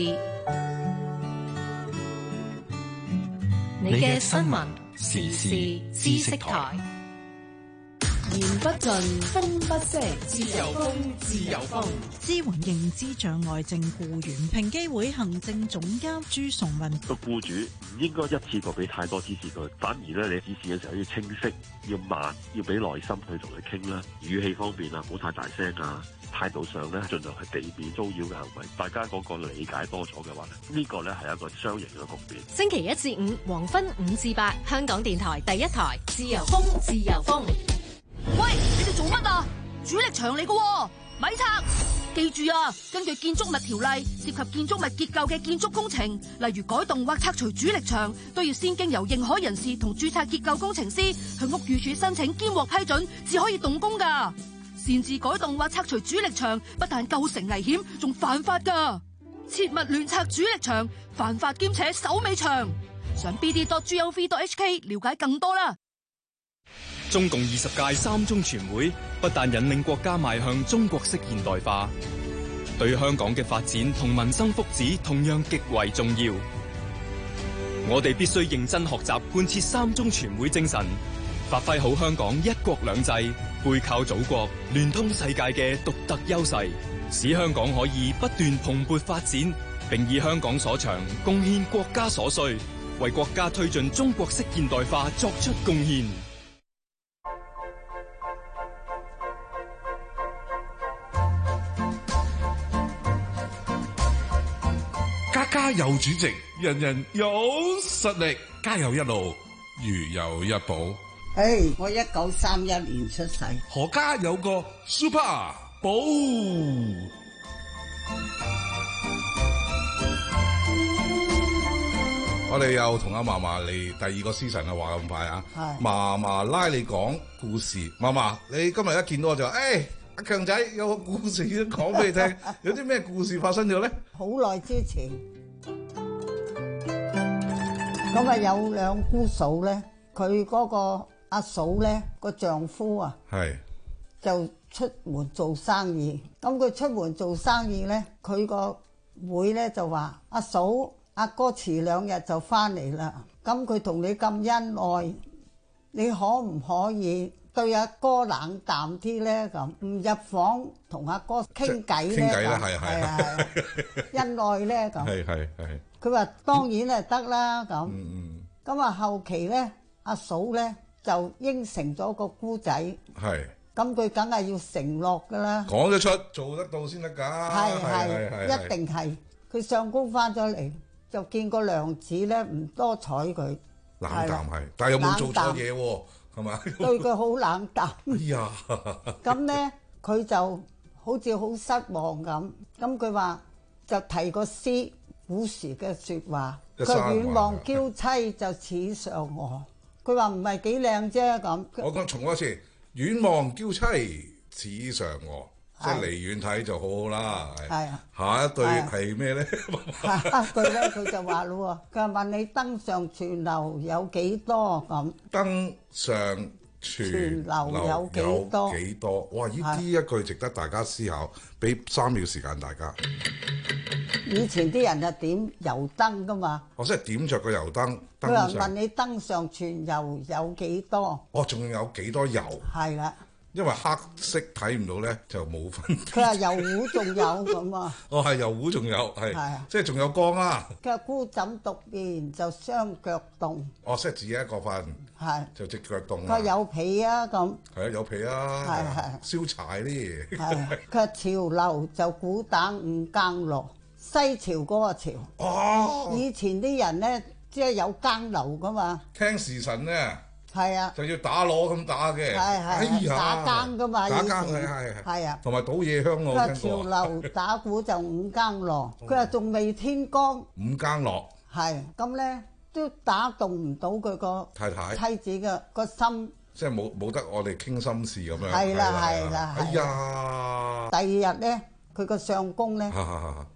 你嘅新聞時事知識台。 言不盡，風不息，自由風，自由風。 支援認知障礙症僱員，平機會行政總監朱崇文。 個僱主唔應該一次過俾太多指示佢，反而咧你指示嘅時候要清晰，要慢，要俾耐心去同佢傾啦。語氣方面啊，唔好太大聲啊。態度上咧，盡量係避免騷擾嘅行為。大家嗰個理解多咗嘅話咧，呢個咧係一個雙贏嘅局面。 星期一至五黃昏五至八，香港電台第一台，自由風，自由風。 喂，你哋做乜啊？主力牆嚟㗎，咪拆！記住啊，根據建築物條例，涉及建築物結構嘅建築工程，例如改動或拆除主力牆，都要先經由認可人士同註冊結構工程師向屋宇署申請兼獲批准，至可以動工㗎。擅自改動或拆除主力牆，不但構成危險，仲犯法㗎。切勿亂拆主力牆，犯法兼且手尾長。上 b d dot gov dot h k 了解更多啦。 中共二十屆三中全會不但引領國家邁向中國式現代化，對香港嘅發展同民生福祉同樣極為重要。我哋必須認真學習貫徹三中全會精神，發揮好香港一國兩制、背靠祖國、聯通世界嘅獨特優勢，使香港可以不斷蓬勃發展，並以香港所長貢獻國家所需，為國家推進中國式現代化作出貢獻。 家家有主席，人人有實力，家有一路，如有一寶。 誒，我一九三一年出世， 何家有個 Super 寶。我哋又同阿嫲嫲嚟第二個思辰啊，話咁快啊！嫲嫲拉你講故事，嫲嫲你今日一見到我就話，誒阿強仔有個故事要講俾你聽，有啲咩故事發生咗咧？ 好耐之前，咁啊有兩姑嫂咧，佢嗰個阿嫂咧個丈夫啊，係就出門做生意。咁佢出門做生意咧，佢個妹咧就話：阿嫂，阿哥遲兩日就翻嚟啦。咁佢同你咁恩愛，你可唔可以對阿哥冷淡啲咧？咁唔入房同阿哥傾偈咧？傾偈啦，係係係恩愛咧咁。係係係。佢話當然係得啦咁。嗯嗯。咁啊後期咧，阿嫂咧就應承咗個姑仔。係。咁佢梗係要承諾噶啦。講得出，做得到先得㗎。係係係，一定係。佢上工翻咗嚟，就見個娘子咧唔多睬佢。冷淡係，但係有冇做錯嘢喎？係嘛？對佢好冷淡。哎呀！咁咧，佢就好似好失望咁。咁佢話就提個詩，古時嘅説話。佢遠望嬌妻就似嫦娥。佢話唔係幾靚啫咁。我講重一次，遠望嬌妻似嫦娥，即係離遠睇就好好啦。係啊。下一句係咩咧？下一句咧，佢就話咯喎，佢話問你登上泉樓有幾多咁？登上泉樓有幾多？幾多？哇！呢啲一句值得大家思考，俾三秒時間大家。以前啲人就點油燈噶嘛？哦，即係點着個油燈。佢話問你登上泉油有幾多？哦，仲有幾多油？係啦。因為黑色睇唔到咧，就冇分。佢話油壺仲有咁啊！哦，係油壺仲有，係，係即係仲有光啦。佢話孤枕獨眠就雙腳凍。哦，即係自己一個瞓，係就隻腳凍。佢話有被啊咁。係啊，有被啊。係係。燒柴啲嘢。係。佢話潮流就鼓打五更落，西潮嗰個潮。哦。以前啲人咧，即係有更流噶嘛。聽時辰咧。係啊，就要打鑼咁打嘅，哎呀，打更噶嘛，打更係係係，係啊，同埋倒夜香我聽過。佢話潮流打鼓就五更落，佢話仲未天光，五更落，係咁咧都打動唔到佢個太太妻子嘅個心，即係冇冇得我哋傾心事咁樣。係啦係啦，哎呀，第二日咧佢個相公咧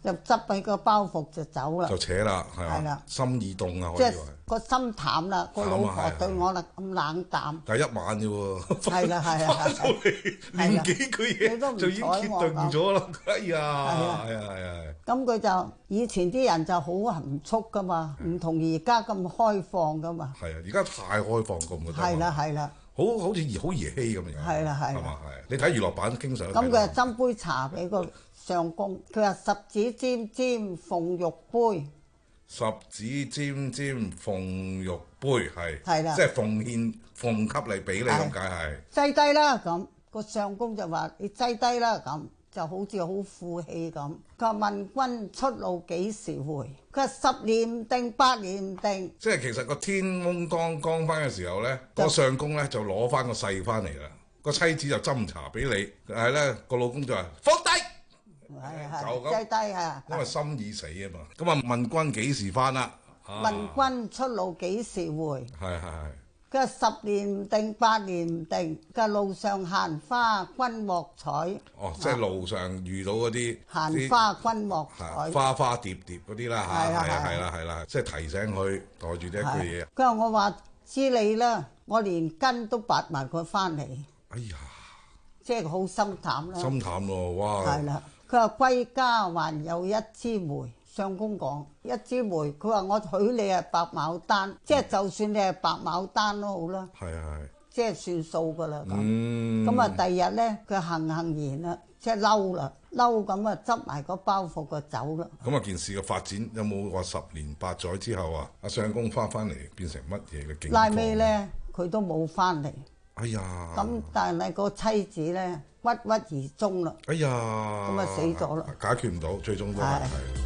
就執起個包袱就走啦， 就扯啦，係係啦嘛？心意動啊， 即係可以話。 個心淡啦，個老婆對我啦咁冷淡。 但係一晚啫喎， 係啦係啊， 翻到嚟練幾句嘢就已經決定咗啦。哎呀，係啊係啊係啊！ 咁佢就以前啲人就好含蓄噶嘛，唔同而家咁開放噶嘛。 係啊，而家太開放咁覺得。 係啦係啦。 好好似兒好兒戲咁樣。係啦係啦。係嘛係？你睇娛樂版經常。 咁佢就斟杯茶俾個相公，佢話十指尖尖奉玉杯。 十指尖尖奉玉杯係， 係啦， 即係奉獻奉給你俾你咁解係。 擠低啦咁，個相公就話你擠低啦咁，就好似好負氣咁。佢話問君出路幾時回？佢話十年唔定，八年唔定。 即係其實個天蒙剛剛翻嘅時候咧，個相公咧就攞翻個勢翻嚟啦，個妻子就斟茶俾你，但係咧個老公就話放低。 係係，擠低啊！ 因為心已死啊嘛，咁啊問君幾時翻啦？ 問君出路幾時回？ 係係係。 佢話十年唔定，八年唔定。佢話路上閒花君莫採。 哦，即係路上遇到嗰啲閒花君莫採， 花花蝶蝶嗰啲啦嚇，係啊係啦係啦，即係提醒佢袋住呢一句嘢。 佢話我話知你啦，我連根都拔埋佢翻嚟。 哎呀！ 即係好心淡啦。 心淡咯，哇！ 係啦。佢話歸家還有一枝梅，相公講一枝梅，佢話我許你係白牡丹，嗯、即係就算你係白牡丹都好啦， 係係， 即係算數噶啦咁。 咁咁啊，第二日咧，佢行行然啦，即係嬲啦，嬲咁啊，執埋個包袱就走啦。 咁啊，件事嘅發展有冇話十年八載之後啊，阿相公翻翻嚟變成乜嘢嘅境況？ 拉尾咧，佢都冇翻嚟。 哎呀！ 咁但係個妻子咧，鬱鬱而終啦。 哎呀！ 咁啊死咗啦， 解決唔到，最終都係。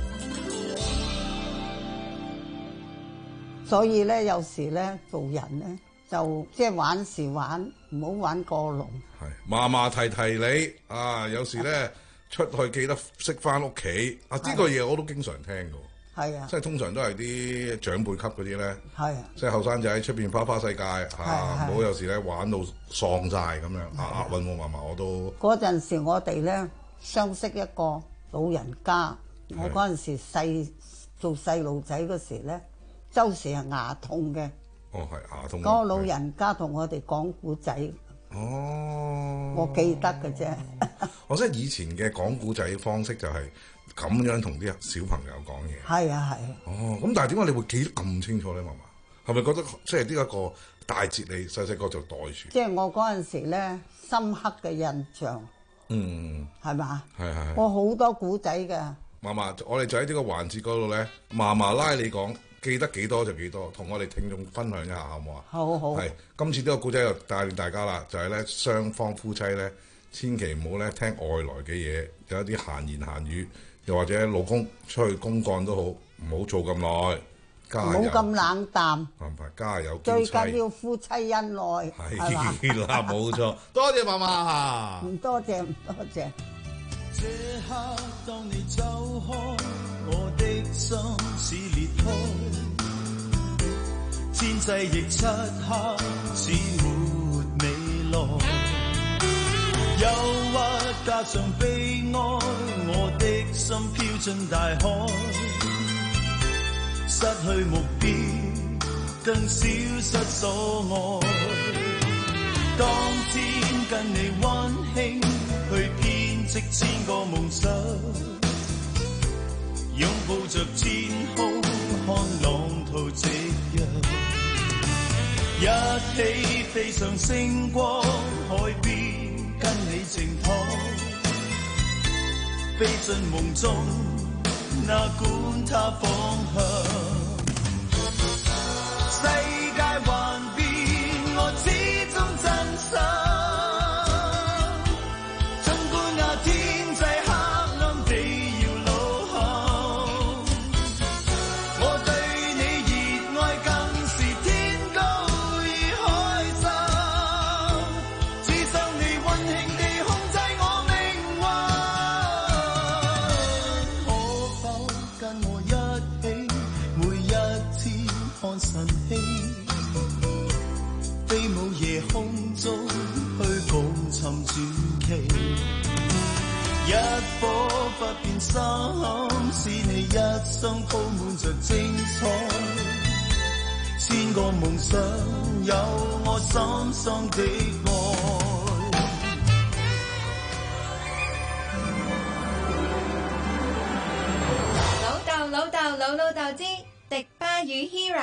所以咧，有時咧做人咧就即係玩時玩，唔好玩過龍。 係嫲嫲提提你啊，有時咧出去記得識翻屋企啊！呢個嘢我都經常聽㗎。 係啊， 即係通常都係啲長輩級嗰啲咧， 係啊， 即係後生仔喺出邊花花世界嚇，唔好有時咧玩到喪晒咁樣啊！揾我嫲嫲我都嗰陣時，我哋咧相識一個老人家，我嗰陣時細做細路仔嗰時咧，周時係牙痛嘅。 哦，係牙痛。 嗰個老人家同我哋講古仔。 哦， 我記得嘅啫。 我即係以前嘅講古仔方式就係咁樣同啲小朋友講嘢。 係啊係。 哦，咁但係點解你會記得咁清楚咧，嫲嫲？係咪覺得即係呢一個大節你細細個就袋住？ 即係我嗰陣時咧，深刻嘅印象。 嗯。 係嘛？ 係係。 我好多古仔㗎。 嫲嫲，我哋就喺呢個環節嗰度咧，嫲嫲拉你講。記得幾多就幾多，同我哋聽眾分享一下好唔好啊？ 好好。係今次呢個故仔就帶領大家啦，就係咧雙方夫妻咧，千祈唔好咧聽外來嘅嘢，有一啲閒言閒語，又或者老公出去公幹都好，唔好做咁耐，加油。唔好咁冷淡。 麻煩加油。 最緊要夫妻恩愛。 係啦，冇錯。多謝嫲嫲。 唔多謝，唔多謝。 這刻當你走開，我的心似裂開，天際亦漆黑，似沒未來。憂鬱加上悲哀，我的心飄進大海，失去目標，更消失所愛。當天跟你溫馨去編織千個夢想，擁抱着天空看浪濤夕陽，一起飛上星光海邊跟你靜躺，飛進夢中哪管它方向。世界幻變，我始終真實。一顆不變心是你一生鋪滿着精彩，千個夢想有我深深的愛。 老豆老老豆之迪巴與 Hera，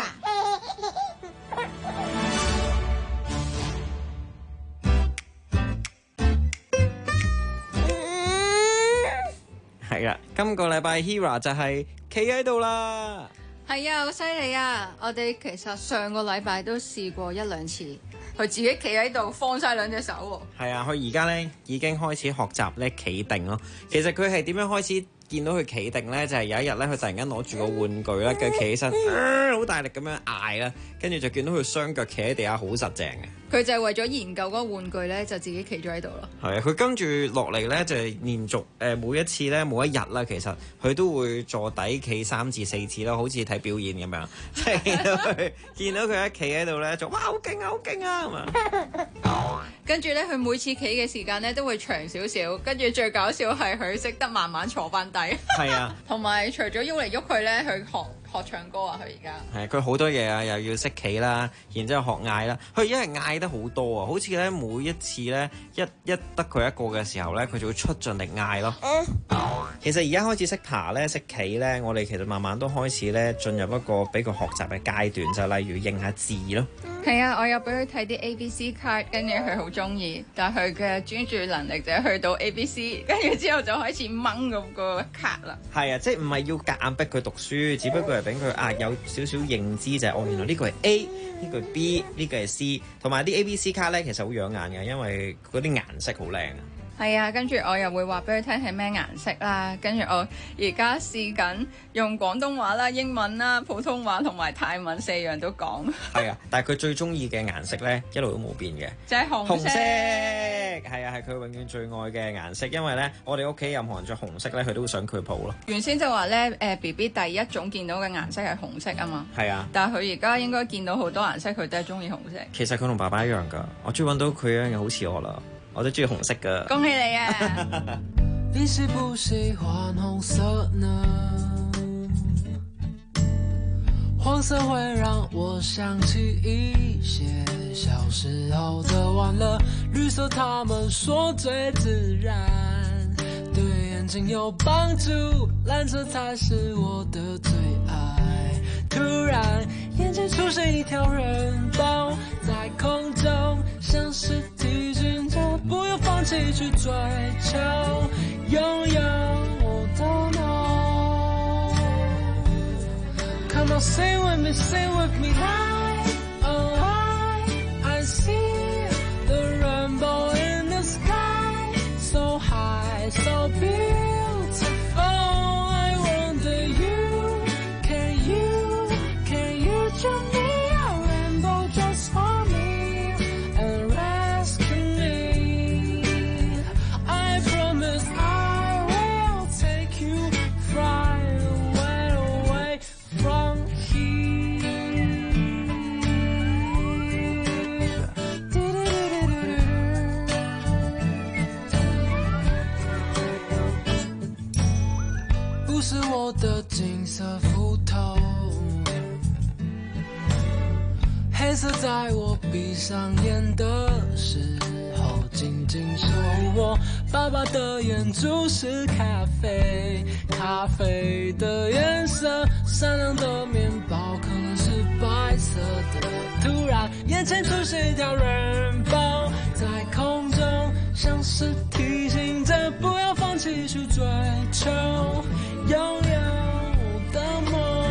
係啦，今個禮拜 Hera 就係企喺度啦。 係啊，好犀利啊！我哋其實上個禮拜都試過一兩次，佢自己企喺度放晒兩隻手喎。 係啊，佢而家咧已經開始學習咧企定咯。其實佢係點樣開始見到佢企定咧？就係、是、有一日咧，佢突然間攞住個玩具咧，跟住企起身，好、呃、大力咁樣嗌啦，跟住就見到佢雙腳企喺地下好實淨嘅。 佢就係為咗研究嗰個玩具咧，就自己企咗喺度咯。係啊， 佢跟住落嚟咧，就係連續誒、呃、每一次咧，每一日啦，其實佢都會坐底企三至四次啦，好似睇表演咁樣。即係見到佢見到佢一企喺度咧，就哇好勁啊，好勁啊咁啊！ 跟住咧，佢每次企嘅時間咧都會長少少。跟住最搞笑係佢識得慢慢坐翻低。係啊，同埋除咗喐嚟喐去咧，佢學學唱歌啊！佢而家係佢好多嘢啊，又要識企啦，然之後學嗌啦。佢因為嗌得好多啊，好似咧每一次咧一一得佢一個嘅時候咧，佢就會出盡力嗌咯。其實而家開始識爬咧，識企咧，我哋其實慢慢都開始咧進入一個俾佢學習嘅階段，就例如認下字咯。 係啊，我有俾佢睇啲 A B C card， 跟住佢好中意，但係佢嘅專注能力就係去到 A B C， 跟住之後就開始掹咁個卡啦。係啊，即係唔係要夾硬逼佢讀書，只不過係俾佢啊有少少認知就係、是、哦，原來呢個係 A， 呢個係 B， 呢個係 C， 同埋啲 A B C 卡咧其實好養眼嘅，因為嗰啲顏色好靚啊。係啊，跟住我又會話俾佢聽係咩顏色啦，跟住我而家試緊用廣東話啦、英文啦、普通話同埋泰文四樣都講。係啊，但係佢最中意嘅顏色咧一路都冇變嘅，就係紅色。紅色係啊，係佢永遠最愛嘅顏色，因為咧我哋屋企任何人着紅色咧，佢都會想佢抱咯。原先就話咧誒 B B 第一種見到嘅顏色係紅色啊嘛。係啊，但係佢而家應該見到好多顏色，佢都係中意紅色。其實佢同爸爸一樣㗎，我終於揾到佢一樣好似我啦。我都中意紅色噶，恭喜你啊！ 你喜不喜歡紅色呢？黃色會讓我想起一些小時候的玩樂，綠色他們說最自然，對眼睛有幫助，藍色才是我的最愛。突然眼前出現一條人棒，在空中像是提醒着不要放棄去追求，擁有我的夢。 Come on, sing with me, sing with me, I, oh I, I see the rainbow in the sky, so high, so beautiful. I wonder you, can you, can you join me?我的金色斧頭，黑色在我閉上眼的時候緊緊手握，爸爸的眼珠是咖啡，咖啡的顏色，閃亮的麵包可能是白色的。突然眼前出現一條人棒，在空中像是提醒着不要放棄去追求，擁有的夢。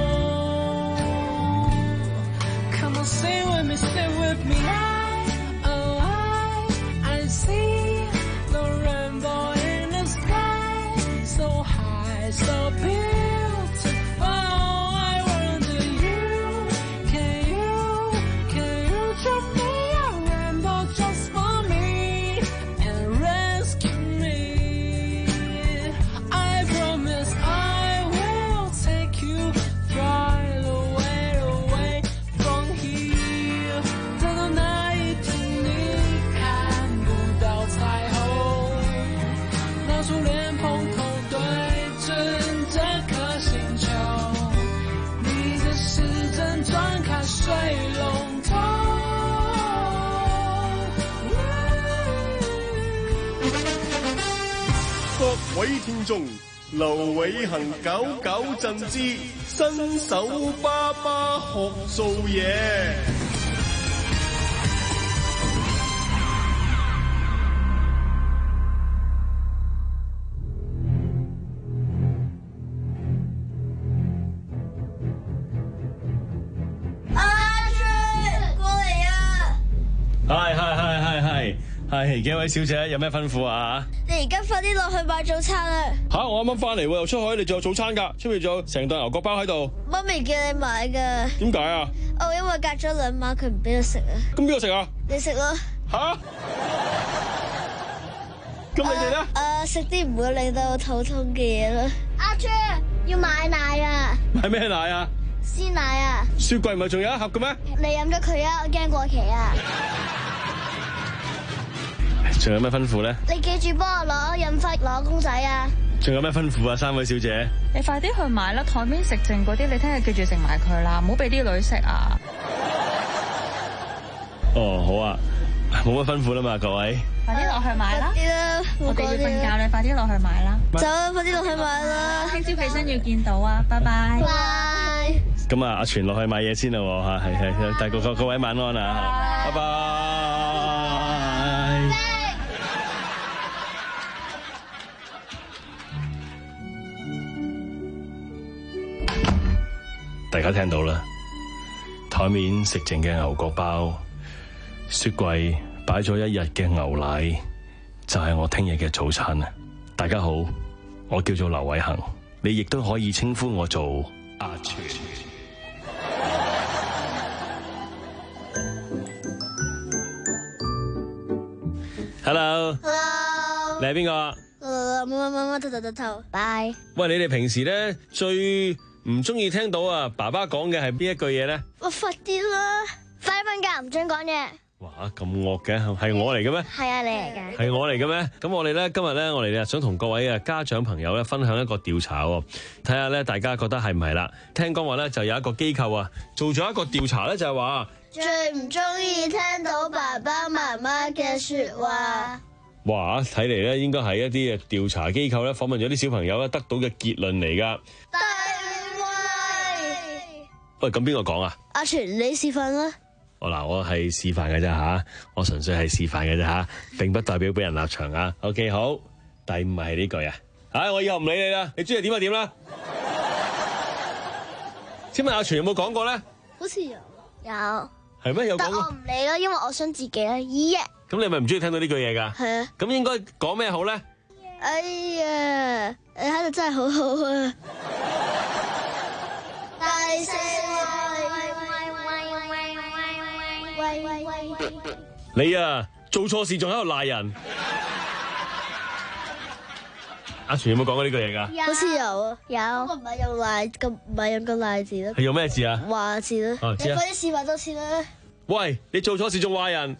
Come on, sing with me, sing with me. I, oh I, I see the rainbow in the sky, so high, so beautiful. I wonder you, can you, can you join me? A rainbow just for me and rescue me. I promise. 位聽眾，劉偉恒九九震之新手爸爸學做嘢。 係係係係係係，幾位小姐有咩吩咐啊？ 你而家快啲落去買早餐啦！ 吓、啊，我啱啱翻嚟喎，又出海，你仲有早餐噶？出面仲有成袋牛角包喺度。 媽咪叫你買噶。 點解啊？ 哦，因為隔咗兩晚佢唔俾我食啊。 咁邊個食啊？ 你食咯。 吓、啊？咁你哋咧？ 誒，食啲唔會令到我肚痛嘅嘢啦。阿朱要買奶啊！ 買咩奶啊？ 鮮奶啊！ 雪櫃唔係仲有一盒嘅咩？ 你飲咗佢啊！我驚過期啊！ 仲有咩吩咐咧？ 你記住幫我攞印花攞公仔啊！ 仲有咩吩咐啊？三位小姐， 你快啲去買啦！台面食剩嗰啲，你聽日記住食埋佢啦，唔好俾啲女食啊！ 哦，好啊，冇乜吩咐啦嘛，各位。 快啲落去買啦！我哋要瞓覺，你快啲落去買啦！ 走啊！快啲落去買啦！ 聽朝起身要見到啊！拜拜。 拜。 咁啊，阿全落去買嘢先啦，吓係係，大個各各位晚安啊！拜拜。大家聽到啦，台面食剩嘅牛角包，雪櫃擺咗一日嘅牛奶，就係我聽日嘅早餐啊！大家好，我叫做劉偉恒，你亦都可以稱呼我做阿全。Hello，Hello， 你係邊個？ 誒，乜乜乜乜頭頭頭頭，拜。 喂，你哋平時咧最唔中意聽到啊爸爸講嘅係邊一句嘢咧？ 我快啲啦，快啲瞓覺，唔准講嘢。 哇，咁惡嘅，係我嚟嘅咩？ 係啊，你嚟嘅。 係我嚟嘅咩？咁我哋咧今日咧，我哋啊想同各位啊家長朋友咧分享一個調查喎，睇下咧大家覺得係唔係啦？聽講話咧就有一個機構啊做咗一個調查咧，就係話最唔中意聽到爸爸媽媽嘅說話。 哇！睇嚟咧，應該係一啲嘅調查機構咧，訪問咗啲小朋友咧，得到嘅結論嚟噶。 第位， 喂，咁邊個講啊？ 阿全，你示範啦。 哦嗱，我係示範嘅啫吓，我純粹係示範嘅啫吓，並不代表俾人立場啊。OK， 好，第五係呢句啊。唉，我以後唔理你啦，你中意點就點啦。請問阿全有冇講過咧？ 好似有，有。 係咩？有講過？ 但我唔理啦，因為我想自己啦。咦？咁你係咪唔中意聽到呢句嘢噶？ 係啊。 咁應該講咩好咧？ 哎呀，你喺度真係好好啊！第四位，你啊做錯事仲喺度賴人。阿全有冇講過呢句嘢噶？ 好似有啊，有。唔係用賴咁，唔係用個賴字咯。 係用咩字啊？ 話字咯。 哦，知啊。 你快啲示範多次啦。 喂，你做錯事仲話人？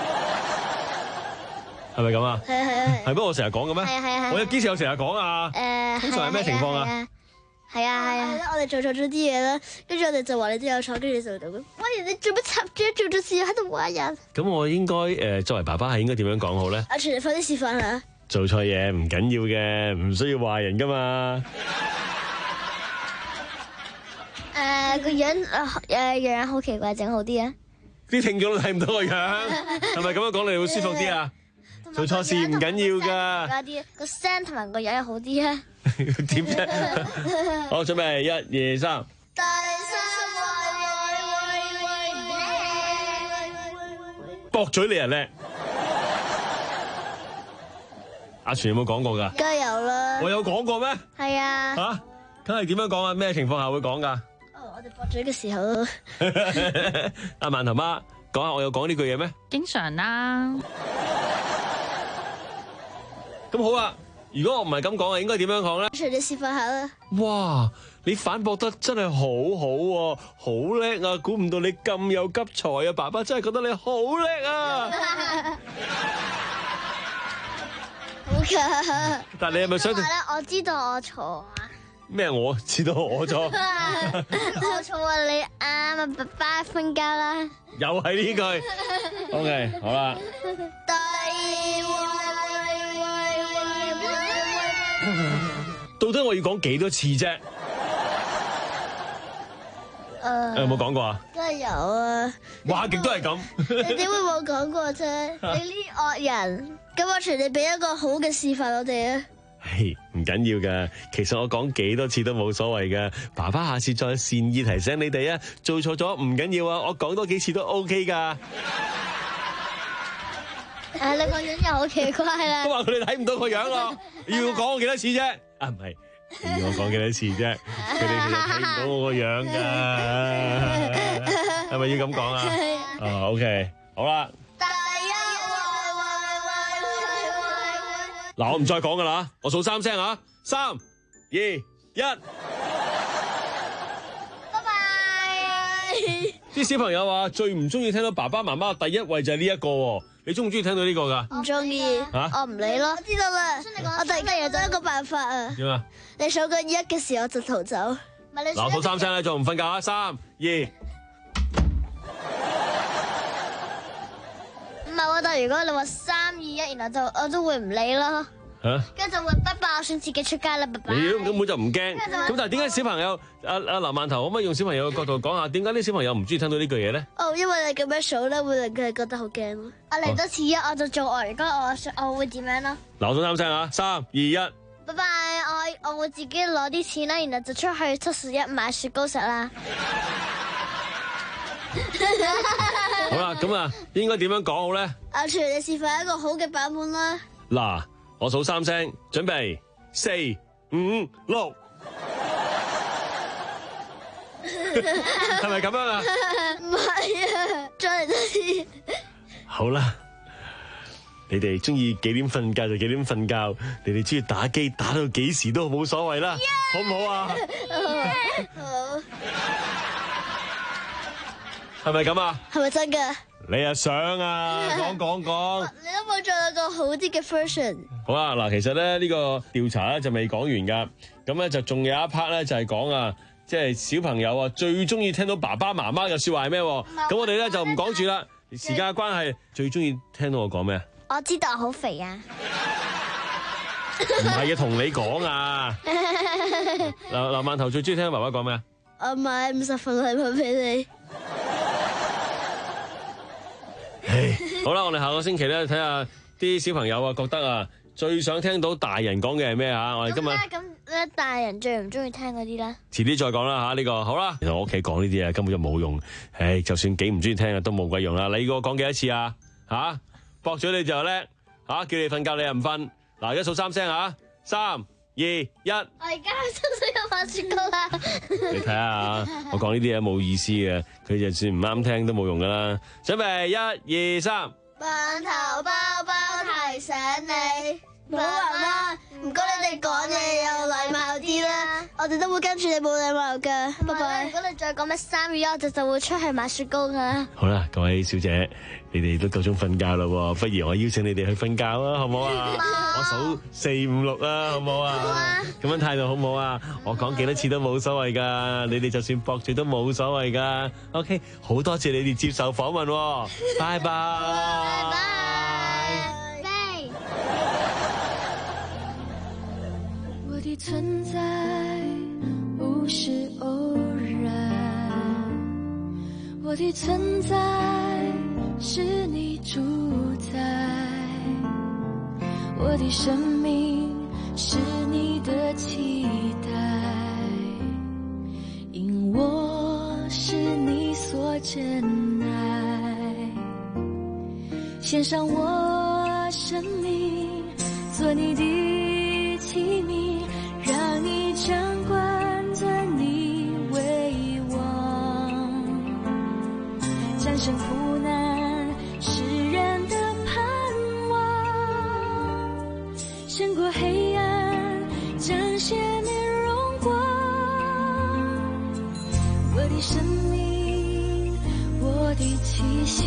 係咪咁啊？ 係啊係啊係。 係咩？我成日講嘅咩？ 係啊係啊係。 我有幾時有成日講啊？ 誒， 通常係咩情況啊？ 係啊係啊。我哋做錯咗啲嘢啦，跟住我哋就話你都有錯，跟住你就到咁。喂，你做乜插住做咗事喺度話人？咁我應該誒作為爸爸係應該點樣講好咧？ 阿全，你快啲示範下。 做錯嘢唔緊要嘅，唔需要話人噶嘛。 誒個樣誒誒樣好奇怪，整好啲啊！ 啲聽眾都睇唔到個樣，係咪咁樣講你會舒服啲啊？做錯事唔緊要㗎。 加啲個聲同埋個樣又好啲啊！ 點啫？好，準備一二三。 第三位， 駁嘴你人叻。阿全有冇講過㗎？ 梗係有啦。 我有講過咩？ 係啊。 嚇，梗係點樣講啊？咩情況下會講㗎？ 哦，我哋駁嘴嘅時候。 阿饅頭媽，講下我有講呢句嘢咩？ 經常啦。 咁好啦，如果我唔係咁講啊，應該點樣講咧？ 隨你示範下啦。 哇！你反駁得真係好好喎，好叻啊！估唔到你咁有急才啊！爸爸真係覺得你好叻啊！ 好噶。 但係你係咪想？ 我知道我錯啊。 咩？我知道我錯。 我錯啊！你啱啊！爸爸瞓覺啦。 又係呢句。OK， 好啦。 第二位。 到底我要講幾多次啫？ 誒， 有冇講過啊？ 梗係有啊！ 話極都係咁。 你點會冇講過啫？你呢啲惡人，咁我隨你俾一個好嘅示範我哋啊！ 嘿，唔緊要噶，其實我講幾多次都冇所謂噶。爸爸下次再善意提醒你哋啊，做錯咗唔緊要啊，我講多幾次都 OK 噶。 誒，你個樣又好奇怪啦！ 都話佢哋睇唔到個樣咯，要我講我幾多次啫？啊，唔係。要我講幾多次啫？佢哋其實睇唔到我個樣㗎，係咪要咁講啊？啊 ，OK， 好啦。第一位，嗱，我唔再講㗎啦，我數三聲啊，三、二、一，拜拜。 啲小朋友話最唔中意聽到爸爸媽媽第一位就係呢一個喎。你中唔中意聽到呢個㗎？ 唔中意，我唔理咯。我知道啦，我突然間有咗一個辦法啊！ 點啊？ 你數個一嘅時候就逃走。 嗱，數三聲咧，仲唔瞓覺啊？三、二，唔係喎，但如果你話三二一，然後就我都會唔理咯。嚇！跟住就會拜拜，我想自己出街啦，拜拜。 你根本就唔驚。咁但係點解小朋友阿阿劉饅頭可唔可以用小朋友嘅角度講下，點解啲小朋友唔中意聽到呢句嘢咧？ 哦，因為你咁樣數咧，會令佢哋覺得好驚咯。我嚟多次一，我就做我，如果我我會點樣咯？ 嗱，我數三聲啊，三二一， 拜拜！我我會自己攞啲錢啦，然後就出去七十一買雪糕食啦。 好啦，咁啊，應該點樣講好咧？ 阿全，你示範一個好嘅版本啦。 嗱，我數三聲，準備四五六，係咪咁樣啊？ 唔係啊，再嚟多次。 好啦，你哋中意幾點瞓覺就幾點瞓覺，你哋中意打機打到幾時都冇所謂啦， yeah! 好唔好啊？好。係咪咁啊？係咪真㗎？你啊想啊，講講講。 你都冇做到個好啲嘅 version。 好啦，嗱，其實咧呢個調查咧就未講完噶，咁咧就仲有一 part 咧就係講啊，即係小朋友啊最中意聽到爸爸媽媽嘅說話係咩？咁我哋咧就唔講住啦，時間嘅關係，最中意聽到我講咩啊？ 我知道我好肥啊。 唔係啊，同你講啊。劉劉饅頭最中意聽爸爸講咩啊？ 我買五十份禮物俾你。 好啦，我哋下個星期咧睇下啲小朋友啊覺得啊最想聽到大人講嘅係咩啊？我哋今日咁咧，大人最唔中意聽嗰啲咧？ 遲啲再講啦吓，呢個好啦。其實我屋企講呢啲啊根本就冇用，唉，就算幾唔中意聽啊都冇鬼用啦。你個講幾多次啊？吓，駁咗你就叻吓，叫你瞓覺你又唔瞓。嗱，而家數三聲啊，三二一。我而家真係有買雪糕啦。 你睇下，我講呢啲嘢冇意思嘅，佢就算唔啱聽都冇用噶啦。準備一二三。 饅頭包包提醒你，唔好話啦，唔該你哋講嘢有禮貌啲啦，我哋都會跟住你冇禮貌噶。拜拜。如果你再講咩三二一，我哋就會出去買雪糕噶。 好啦，各位小姐，你哋都夠鐘瞓覺啦，不如我邀請你哋去瞓覺啊，好唔好啊？我數四五六啊，好唔好啊？好啊。咁樣態度好唔好啊？我講幾多次都冇所謂噶，你哋就算駁住都冇所謂噶。OK， 好多謝你哋接受訪問，拜拜。拜拜。 我的存在不是偶然，我的存在是你主宰，我的生命是你的期待，因我是你所珍爱，献上我生命做你的器皿，让你掌管着你为王，战胜苦难世人的盼望，胜过黑暗彰显你荣光，我的生命我的气息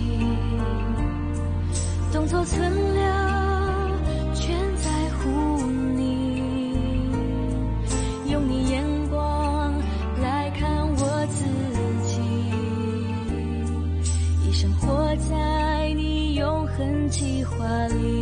动作存留全在乎你，用你眼光来看我自己，一生活在你永恒计划里。